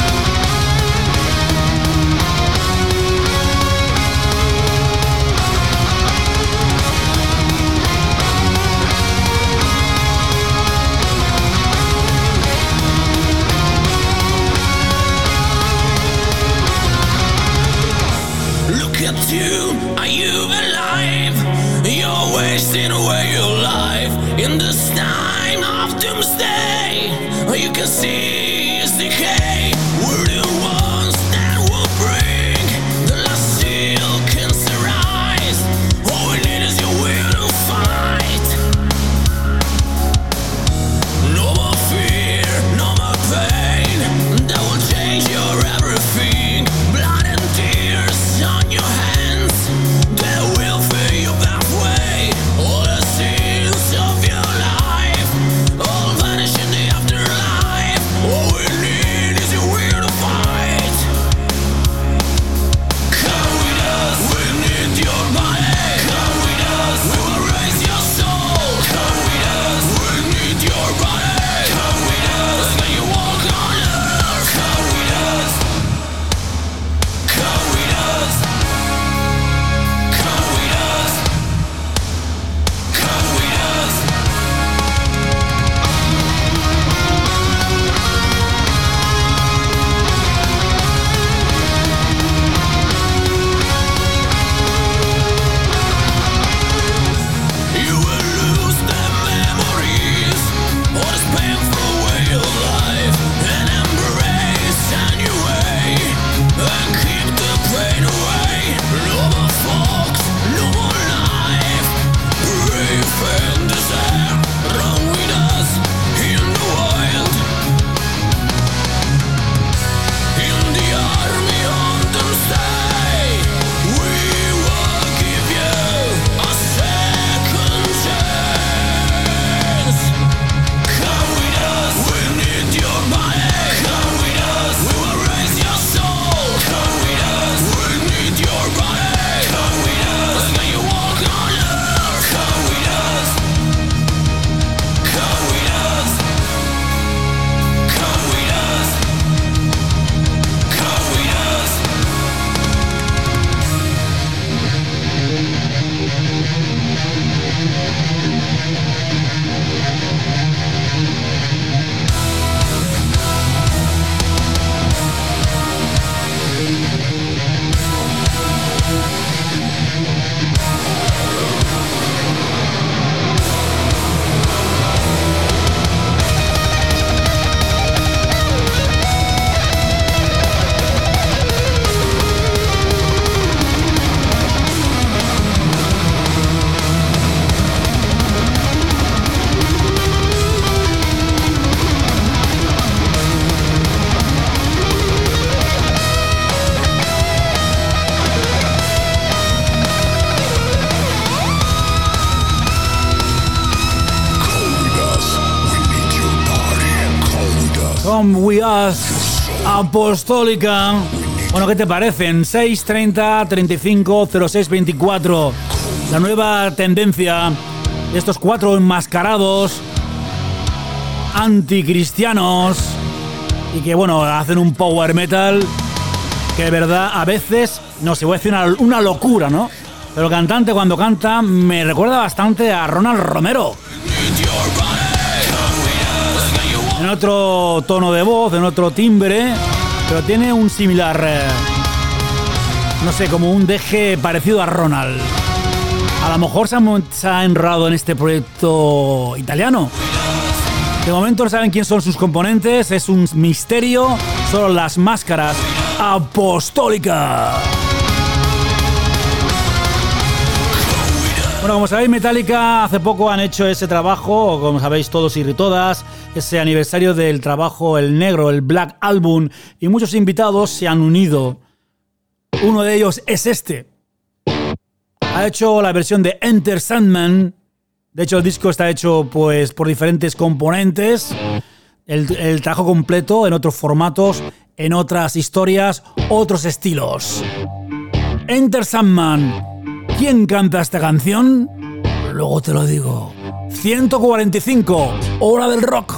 Wasting away your life in this time of doomsday. You can see its decay. We're the ones that will bring the last steel cancer rise. All we need is your will to fight. No more fear, no more pain. That will change your everything. Blood and tears on your hands. That will fill your pathway. All the sins of your life, all vanish in the afterlife. All we need is your will to fight. Come with us, we need your body. Come with us, we will raise your soul. Come with us, we need your body. Come with us, then you walk on earth. Come with us, come with us, come with us. Come with us. You will lose the memories of this painful way of life and embrace a new way and keep the pain away. No more fox, no more life. Brave and desire, run with us in the wild. In the army on Thursday, we will give you a second chance. Come with us, we need your body. Come with us, we will raise your soul. Come with us, we need your body. Come with us, then you walk on earth. Come with us, come with us, come with us, come with us. Come With Us, Apostólica. Bueno, ¿qué te parecen? seis treinta, treinta y cinco, cero seis veinticuatro. La nueva tendencia de estos cuatro enmascarados anticristianos y que, bueno, hacen un power metal que de verdad a veces, no sé, voy a decir una, una locura, ¿no? Pero el cantante cuando canta me recuerda bastante a Ronald Romero. En otro tono de voz, en otro timbre, pero tiene un similar, eh, no sé, como un deje parecido a Ronald. A lo mejor se ha, se ha enredado en este proyecto italiano. De momento no saben quién son sus componentes, es un misterio. Son las Máscaras Apostólicas. Bueno, como sabéis, Metallica hace poco han hecho ese trabajo, como sabéis todos y todas, ese aniversario del trabajo El Negro, el Black Album, y muchos invitados se han unido. Uno de ellos es este. Ha hecho la versión de Enter Sandman. De hecho, el disco está hecho pues por diferentes componentes. El, el trabajo completo en otros formatos, en otras historias, otros estilos. Enter Sandman. ¿Quién canta esta canción? Luego te lo digo. ciento cuarenta y cinco, Hora del Rock.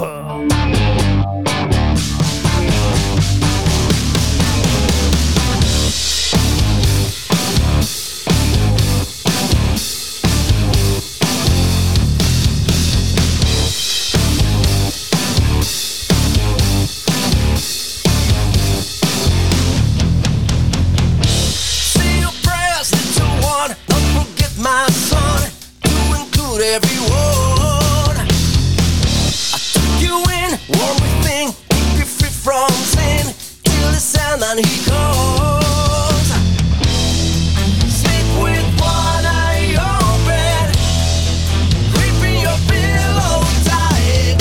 Everyone, I took you in one more thing, keep you free from sin till the Sandman he calls. Sleep with one eye open, gripping your pillow tight.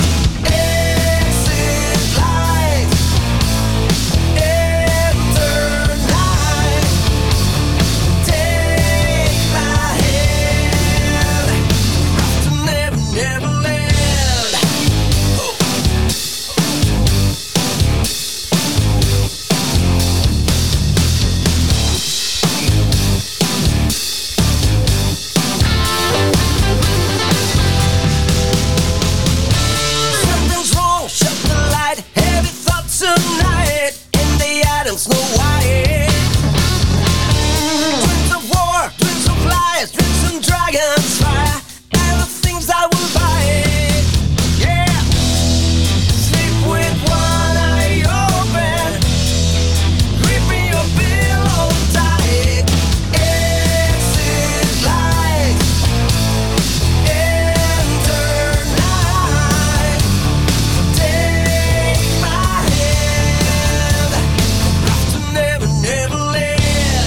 Exit light, enter night. Take my hand. Never land. Oh. Something's wrong, shut the light. Heavy thoughts tonight, and the atoms know why. Twins of war, twins of lies, twins and dragons fire. I will buy it, yeah. Sleep with one eye open, gripping your pillow tight. Exit light, enter night. Take my hand, off to never, never land.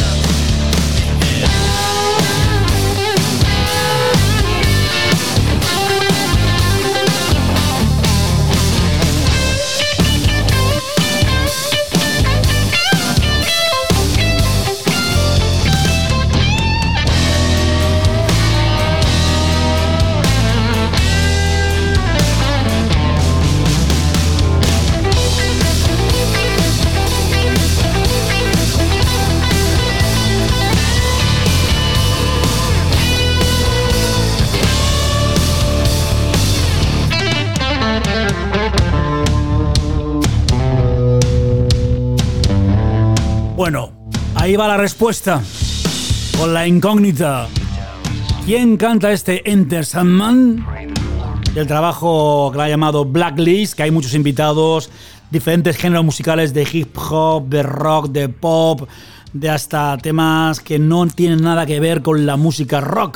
Bueno, ahí va la respuesta. Con la incógnita. ¿Quién canta este Enter Sandman? Del trabajo que la ha llamado Blacklist, que hay muchos invitados, diferentes géneros musicales de hip hop, de rock, de pop, de hasta temas que no tienen nada que ver con la música rock.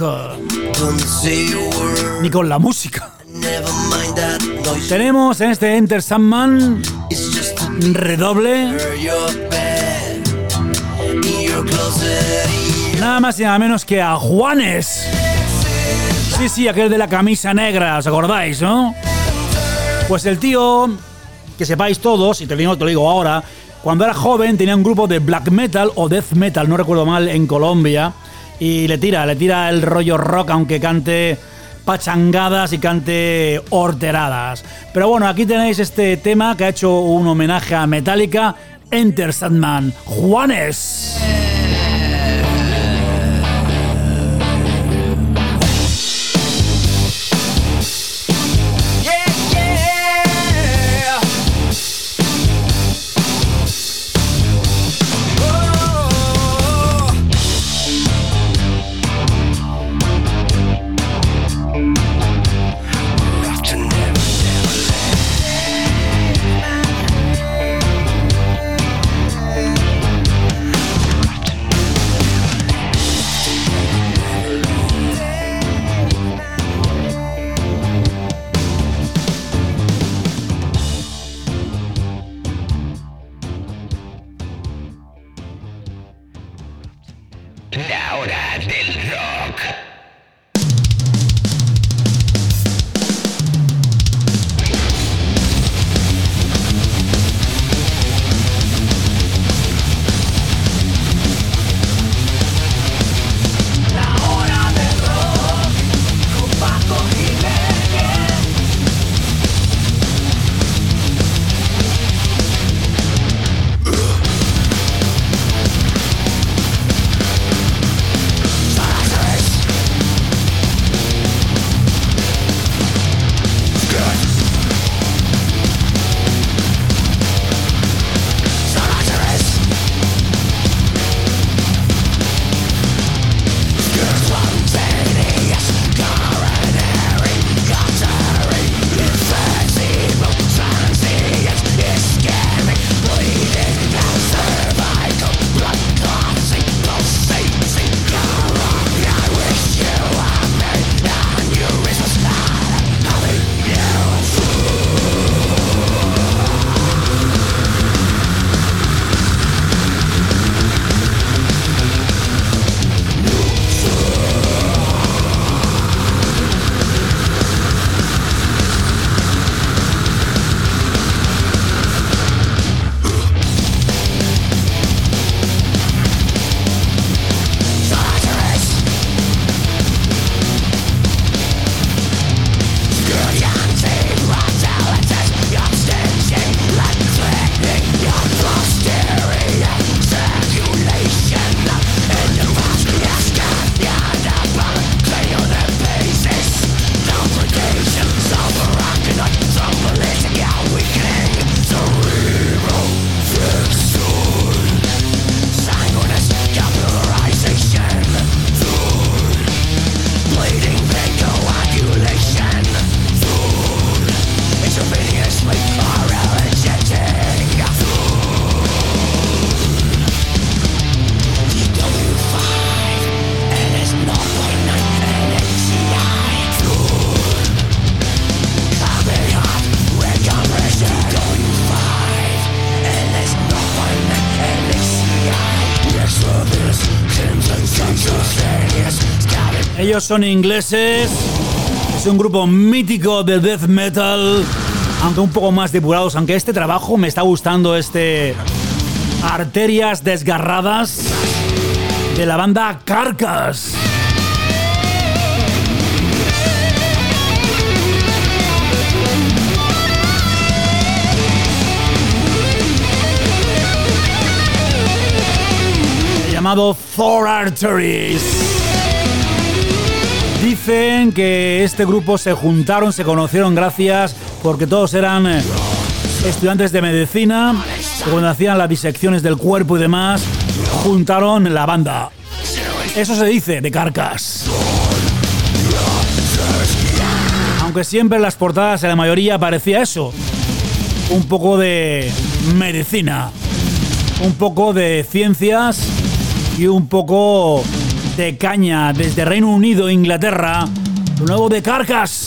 Ni con la música. Tenemos en este Enter Sandman redoble. Nada más y nada menos que a Juanes. Sí, sí, aquel de la camisa negra, ¿os acordáis, no? Pues el tío, que sepáis todos, y te lo digo, te lo digo ahora, cuando era joven tenía un grupo de black metal o death metal, no recuerdo mal, en Colombia, y le tira, le tira el rollo rock, aunque cante pachangadas y cante horteradas. Pero bueno, aquí tenéis este tema que ha hecho un homenaje a Metallica, Enter Sandman, Juanes. To La hora del rock. Ellos son ingleses, es un grupo mítico de death metal, aunque un poco más depurados, aunque este trabajo me está gustando, este Arterias Desgarradas de la banda Carcass. Llamado Four Arteries. Dicen que este grupo se juntaron, se conocieron gracias porque todos eran estudiantes de medicina, que cuando hacían las disecciones del cuerpo y demás, juntaron la banda. Eso se dice de Carcass. Aunque siempre en las portadas, en la mayoría, parecía eso. Un poco de medicina, un poco de ciencias y un poco de caña desde Reino Unido, Inglaterra, lo nuevo de Carcass.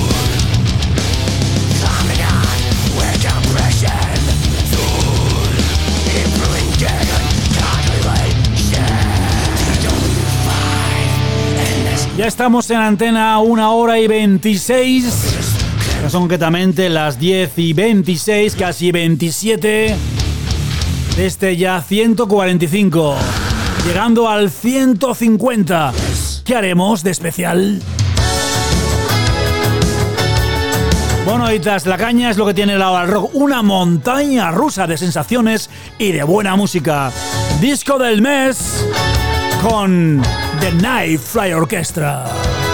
Ya estamos en antena, una hora y veintiséis, que son concretamente las diez y veintiséis, casi veintisiete, de este ya ciento cuarenta y cinco. Llegando al ciento cincuenta. ¿Qué haremos de especial? Bueno, y tras la caña es lo que tiene la hora del rock. Una montaña rusa de sensaciones y de buena música. Disco del mes con The Night Fly Orchestra.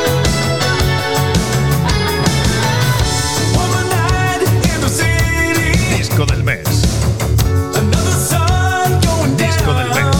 Disco del mes. Disco del mes.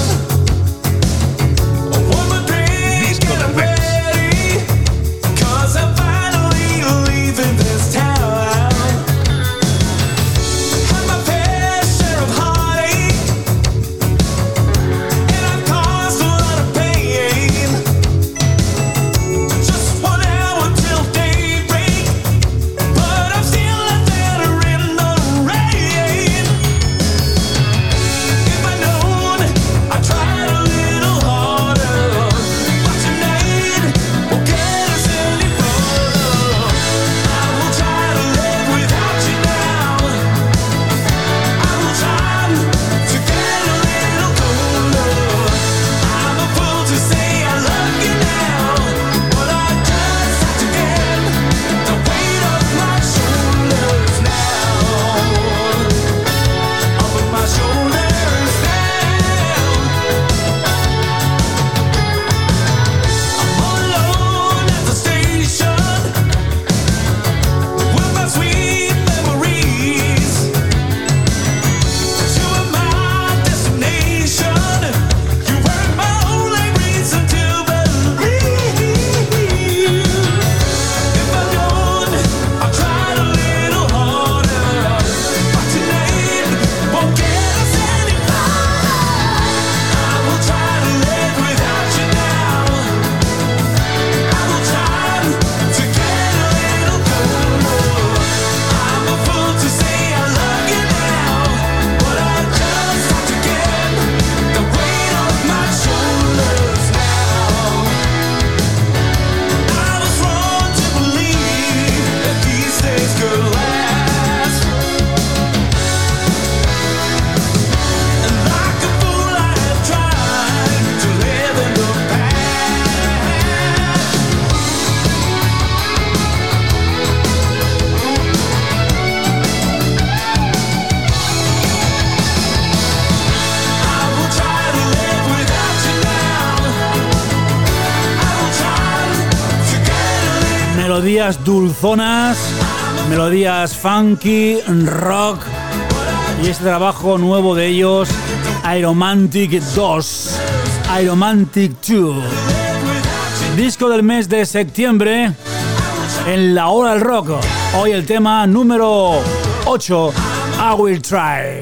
melodías dulzonas, melodías funky, rock. Y este trabajo nuevo de ellos, Aeromantic dos, Aeromantic dos. Disco del mes de septiembre en la hora del rock. Hoy el tema número ocho, I Will Try.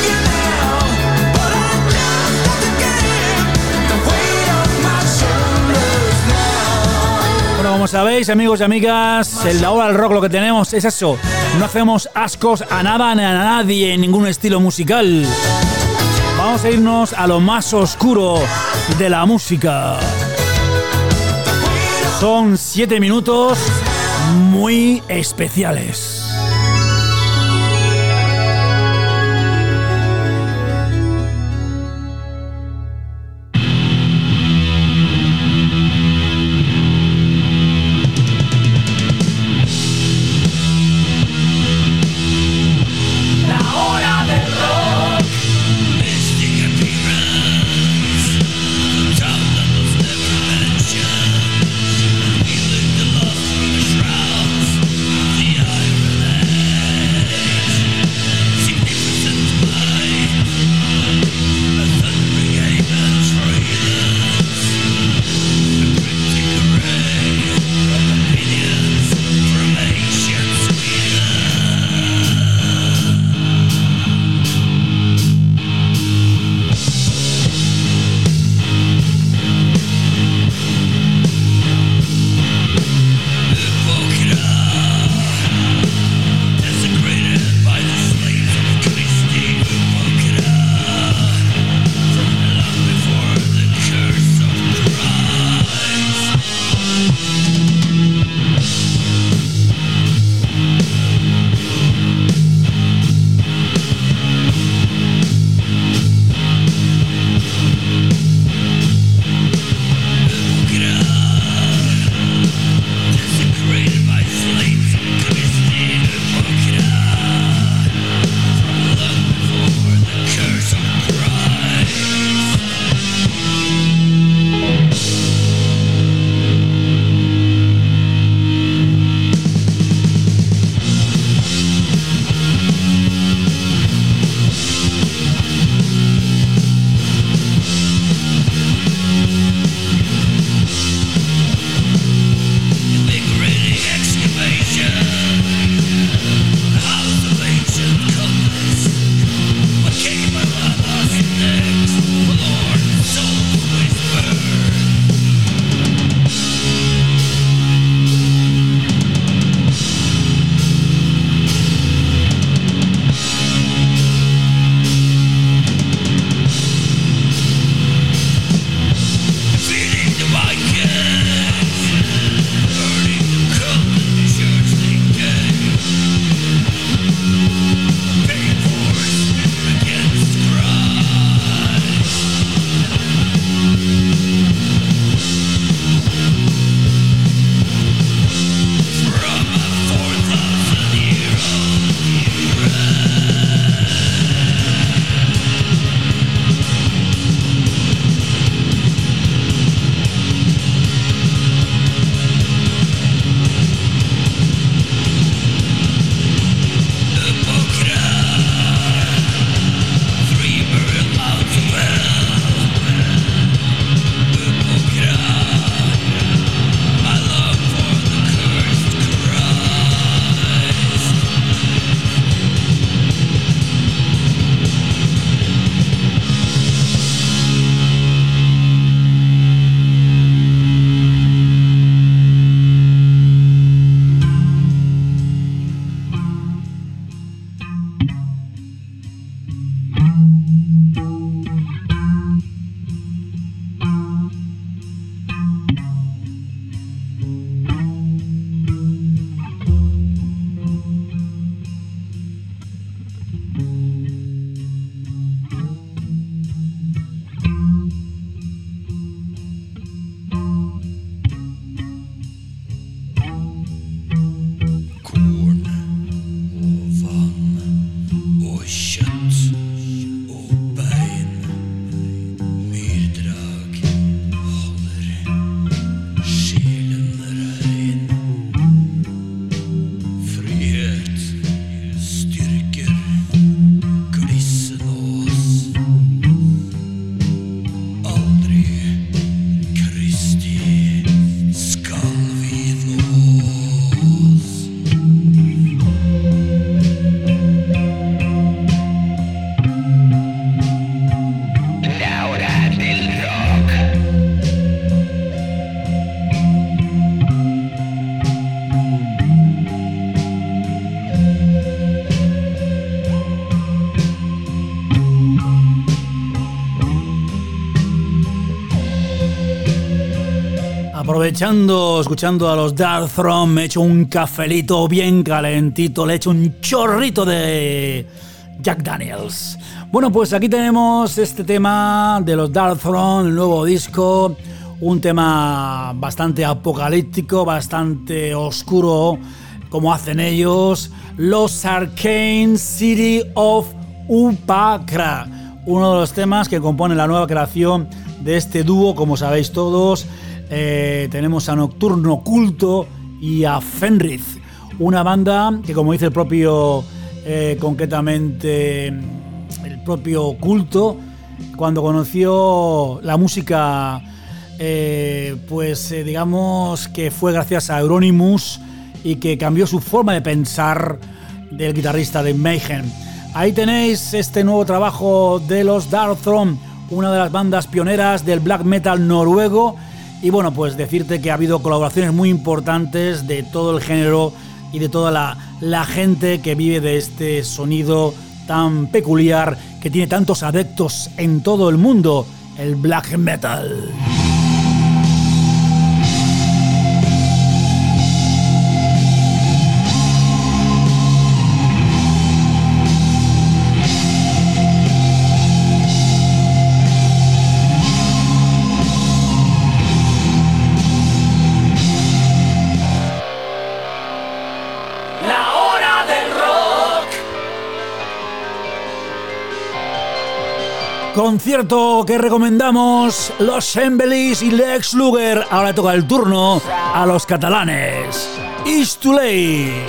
Bueno, como sabéis, amigos y amigas, en la hora del rock lo que tenemos es eso. No hacemos ascos a nada ni a nadie en ningún estilo musical. Vamos a irnos a lo más oscuro de la música. Son siete minutos muy especiales. The Aprovechando, escuchando a los Darkthrone, me he hecho un cafelito bien calentito, le he hecho un chorrito de Jack Daniels. Bueno, pues aquí tenemos este tema de los Darkthrone, el nuevo disco, un tema bastante apocalíptico, bastante oscuro, como hacen ellos, los Arcane City of Upakra, uno de los temas que componen la nueva creación de este dúo, como sabéis todos. Eh, tenemos a Nocturno Culto y a Fenris, una banda que, como dice el propio, eh, concretamente el propio Culto, cuando conoció la música, eh, pues eh, digamos que fue gracias a Euronymous y que cambió su forma de pensar del guitarrista de Mayhem. Ahí tenéis este nuevo trabajo de los Darkthrone, una de las bandas pioneras del black metal noruego. Y bueno, pues decirte que ha habido colaboraciones muy importantes de todo el género y de toda la, la gente que vive de este sonido tan peculiar que tiene tantos adeptos en todo el mundo, el black metal. Concierto que recomendamos, los Embellish y Lex Luger. Ahora toca el turno a los catalanes. It's too late.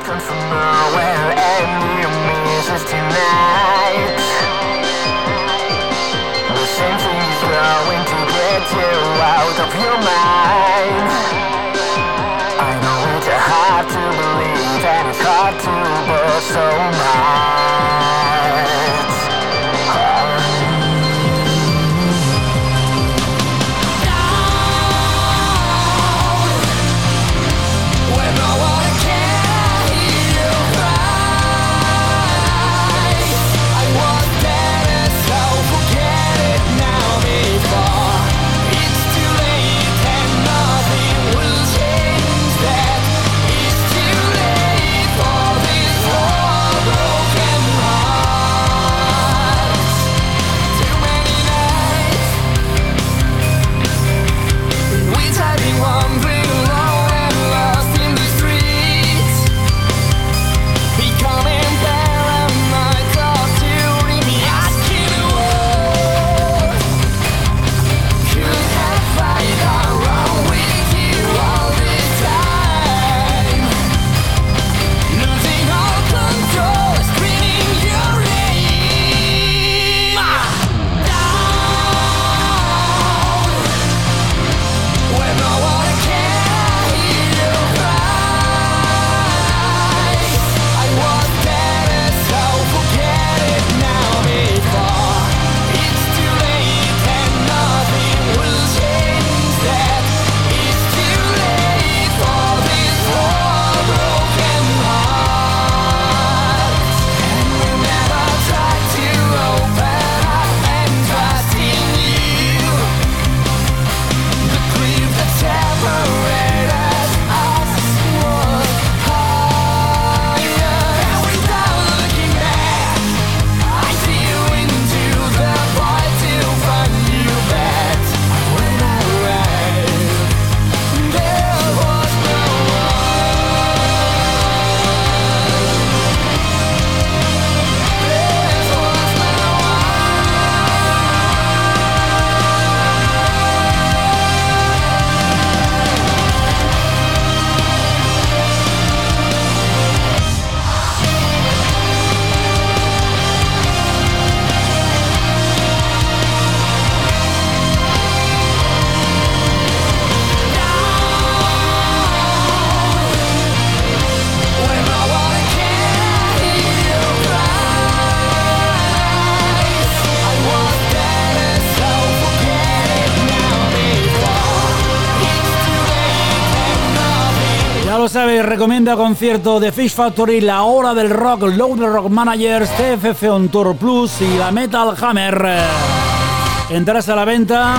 Sabes, recomienda concierto de Fish Factory, La Hora del Rock, Loader Rock Managers, T F C On Tour Plus y la Metal Hammer. Entradas a la venta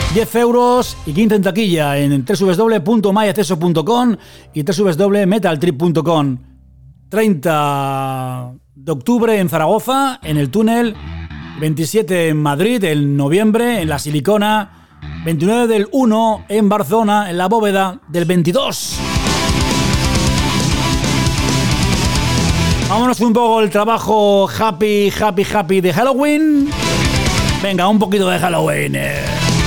diez euros y quince en taquilla en doble u doble u doble u punto my acceso punto com y doble u doble u doble u punto metal trip punto com. treinta de octubre en Zaragoza, en el Túnel, veintisiete en Madrid, en noviembre, en la Silicona, veintinueve del uno en Barcelona, en la Bóveda del veintidós. Vámonos un poco el trabajo happy, happy, happy de Halloween. Venga, un poquito de Halloween. Eh.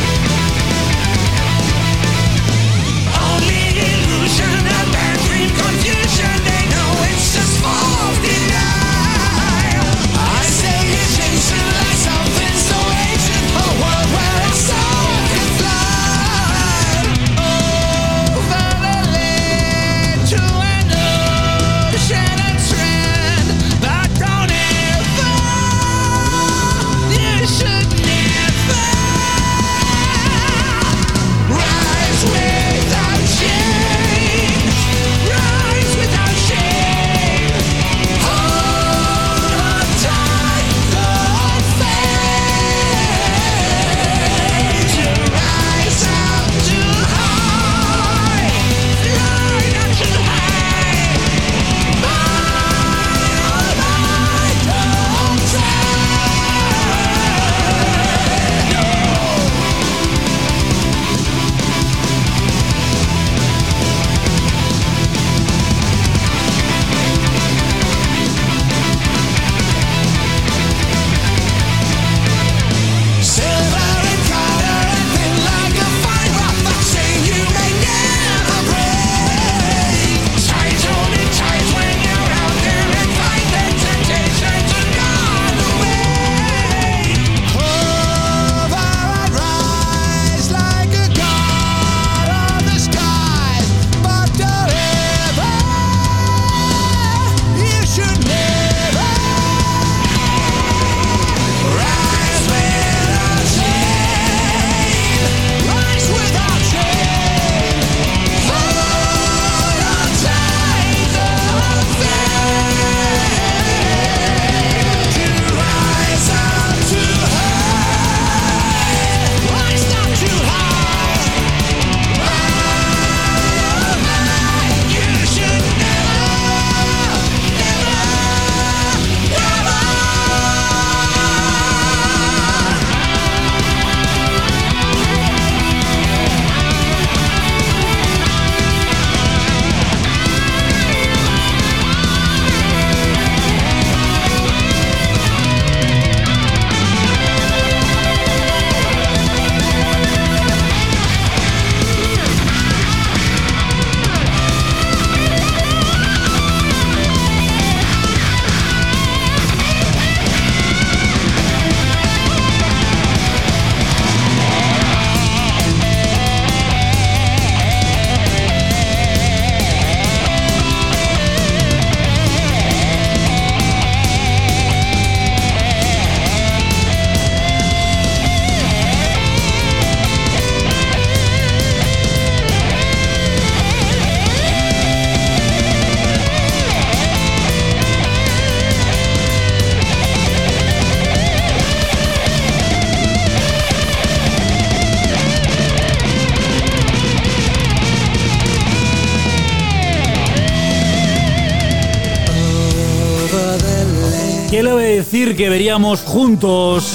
Quiero decir que veríamos juntos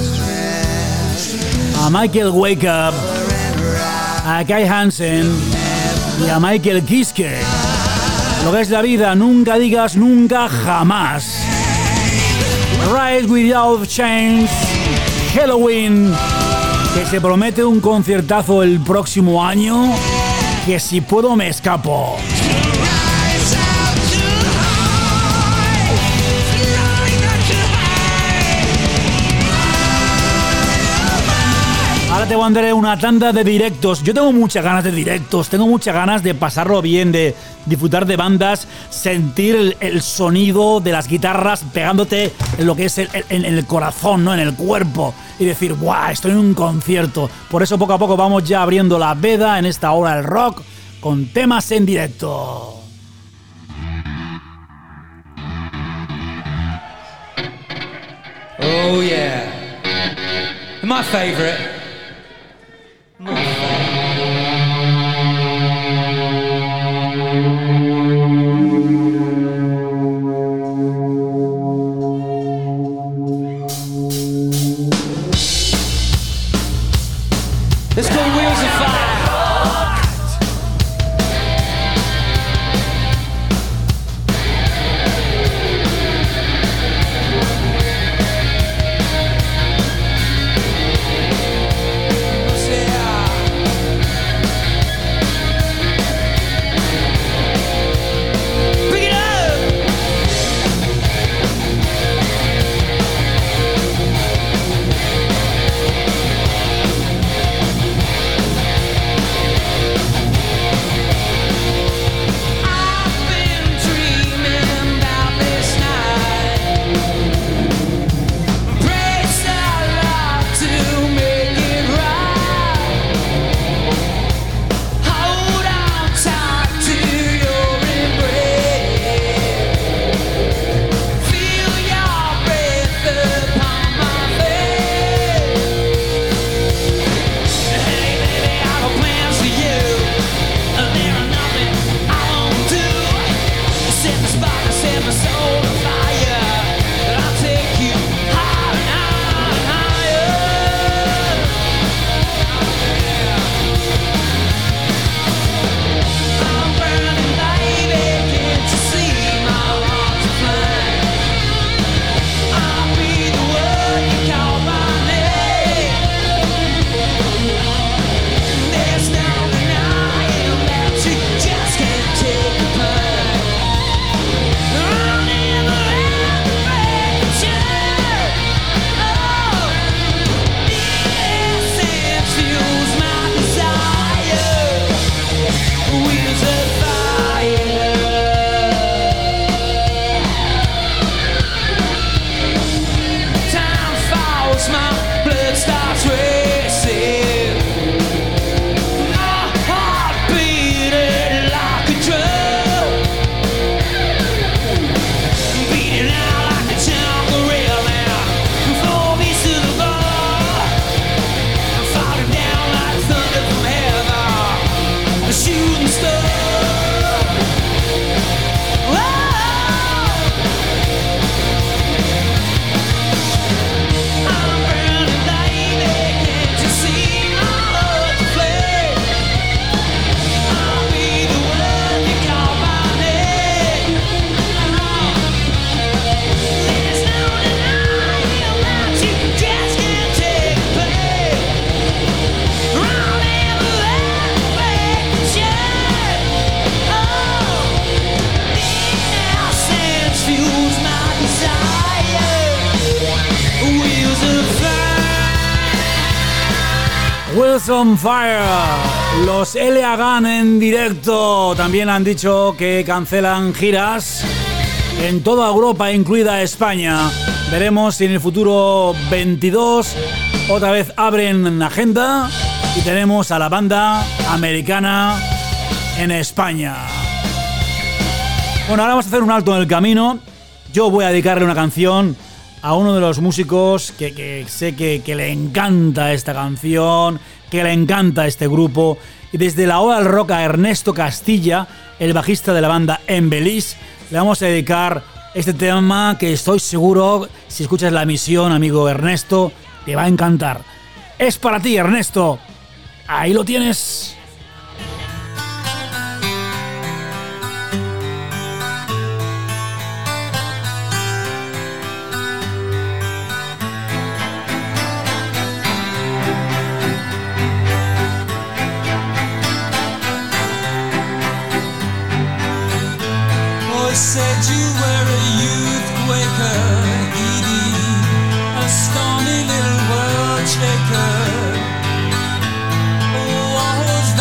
a Michael Wake Up, a Kai Hansen y a Michael Kiske. Lo que es la vida, nunca digas nunca jamás. Rise Without Chains, Halloween, que se promete un conciertazo el próximo año, que si puedo me escapo. Ahora te pondré una tanda de directos. Yo tengo muchas ganas de directos, tengo muchas ganas de pasarlo bien, de disfrutar de bandas, sentir el, el sonido de las guitarras pegándote en lo que es el, en el corazón, ¿no? En el cuerpo, y decir, ¡buah! Estoy en un concierto. Por eso poco a poco vamos ya abriendo la veda en esta hora del rock con temas en directo. Oh yeah, my favorite. It's called Wheels of Fire. Wheels on Fire. Los L A Gun en directo. También han dicho que cancelan giras en toda Europa, incluida España. Veremos si en el futuro veintidós otra vez abren agenda y tenemos a la banda americana en España. Bueno, ahora vamos a hacer un alto en el camino. Yo voy a dedicarle una canción a uno de los músicos que, que sé que, que le encanta esta canción, que le encanta este grupo. Y desde la hora del rock a Ernesto Castilla, el bajista de la banda Embellis, le vamos a dedicar este tema que estoy seguro, si escuchas la emisión, amigo Ernesto, te va a encantar. Es para ti, Ernesto. Ahí lo tienes. Said you were a youth quaker, Edie, a stormy little world shaker. Oh, what was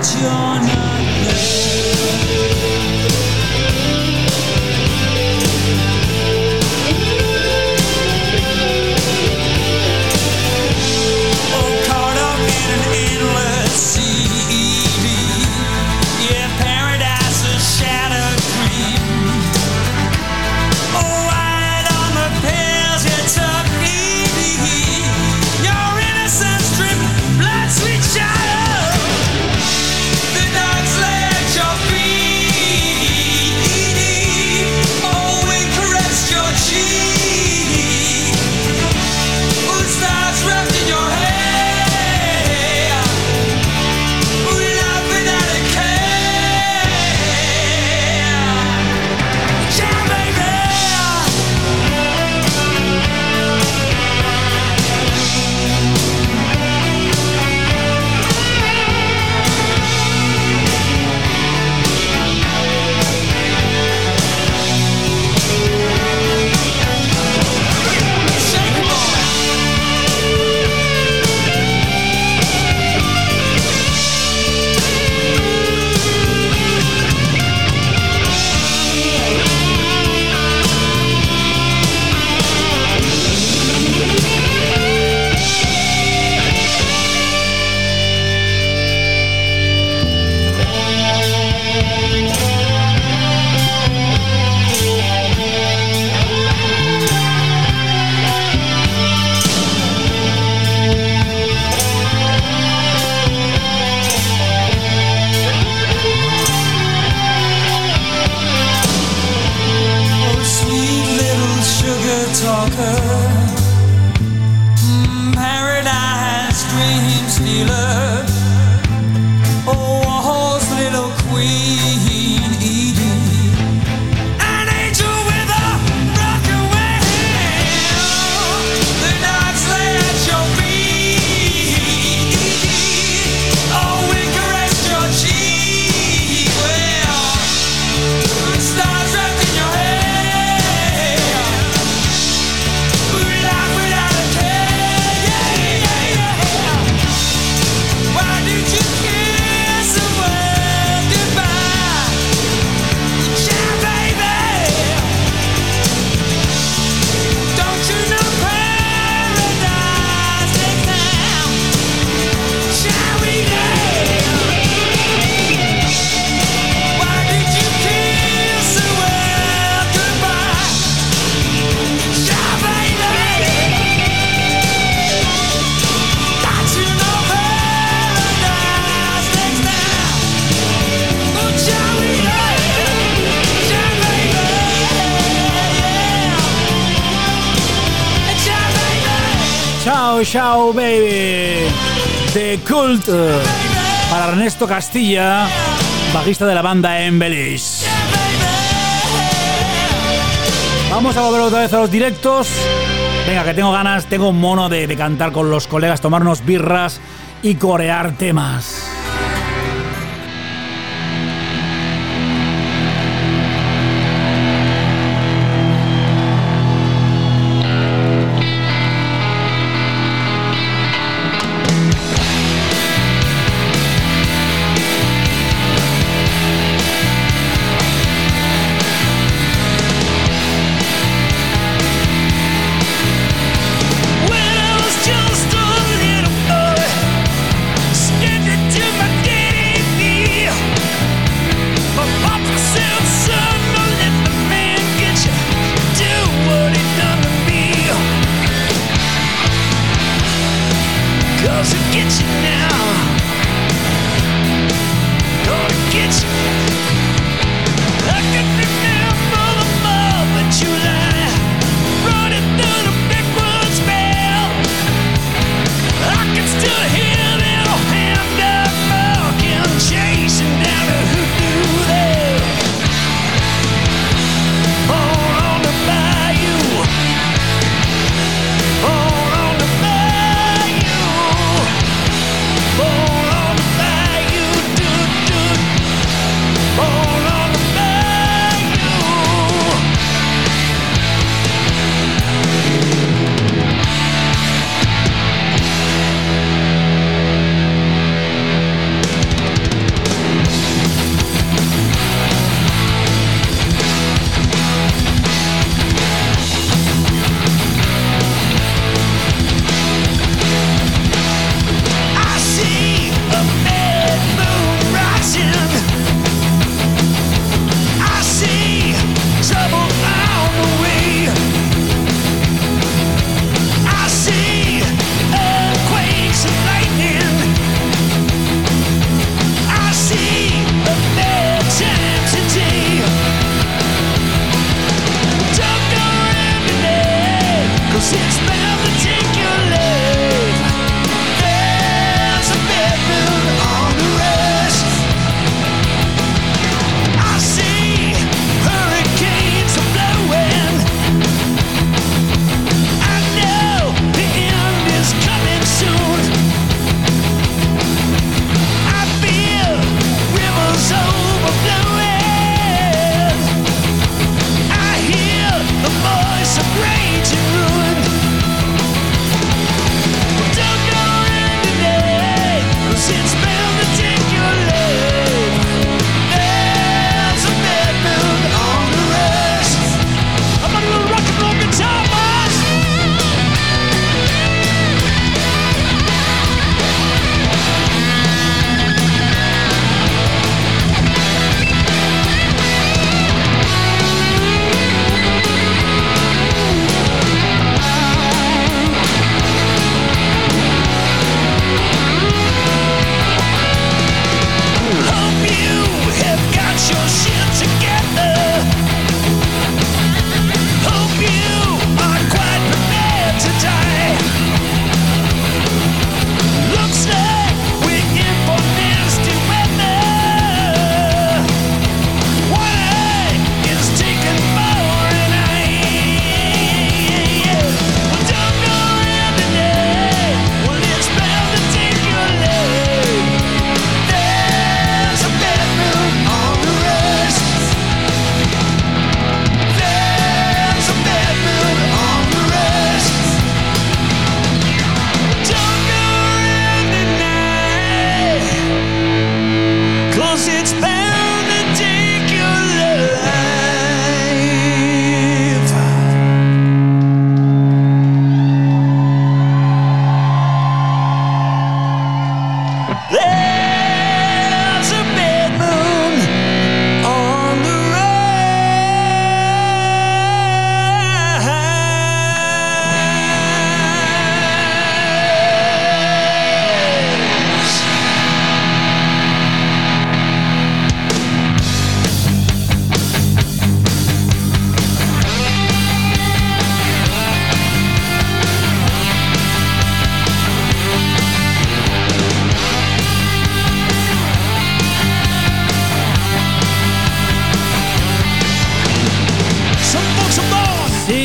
Ciao, ciao, baby. The Cult. Para Ernesto Castilla, bajista de la banda Embellish. Vamos a volver otra vez a los directos. Venga, que tengo ganas, tengo un mono de, de cantar con los colegas, tomarnos birras y corear temas. Just a little boy, scared to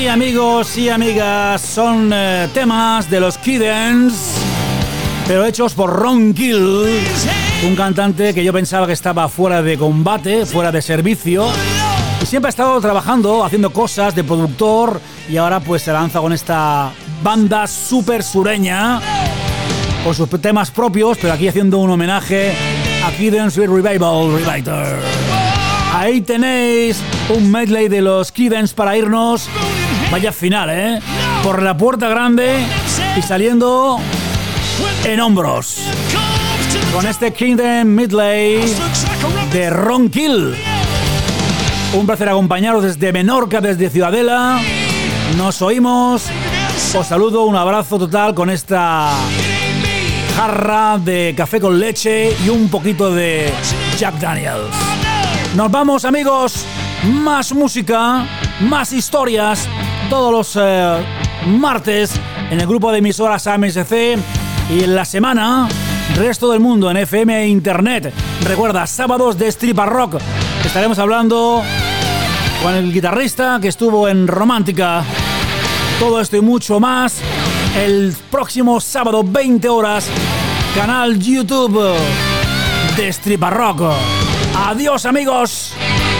amigos y amigas, son eh, temas de los Creedence, pero hechos por Ron Keel, un cantante que yo pensaba que estaba fuera de combate, fuera de servicio, y siempre ha estado trabajando, haciendo cosas de productor, y ahora pues se lanza con esta banda súper sureña, con sus temas propios, pero aquí haciendo un homenaje a Creedence Revival Revival. Ahí tenéis un medley de los Creedence para irnos. Vaya final, ¿eh? Por la puerta grande y saliendo en hombros. Con este Creedence medley de Ron Keel. Un placer acompañaros desde Menorca, desde Ciudadela. Nos oímos. Os saludo, un abrazo total con esta jarra de café con leche y un poquito de Jack Daniels. Nos vamos, amigos. Más música, más historias, todos los eh, martes en el grupo de emisoras A M S C y en la semana resto del mundo en F M e Internet. Recuerda, sábados de Strip Rock. Estaremos hablando con el guitarrista que estuvo en Romántica. Todo esto y mucho más el próximo sábado, veinte horas, canal YouTube de Strip Rock. Adiós, amigos.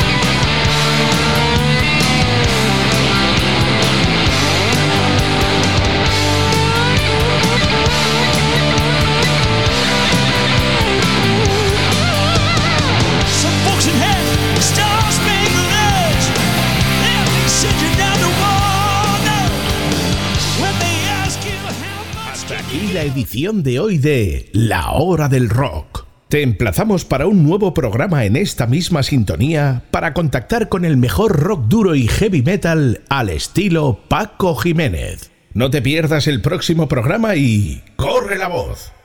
Hasta aquí la edición de hoy de La Hora del Rock. Te emplazamos para un nuevo programa en esta misma sintonía para contactar con el mejor rock duro y heavy metal al estilo Paco Jiménez. No te pierdas el próximo programa y ¡corre la voz!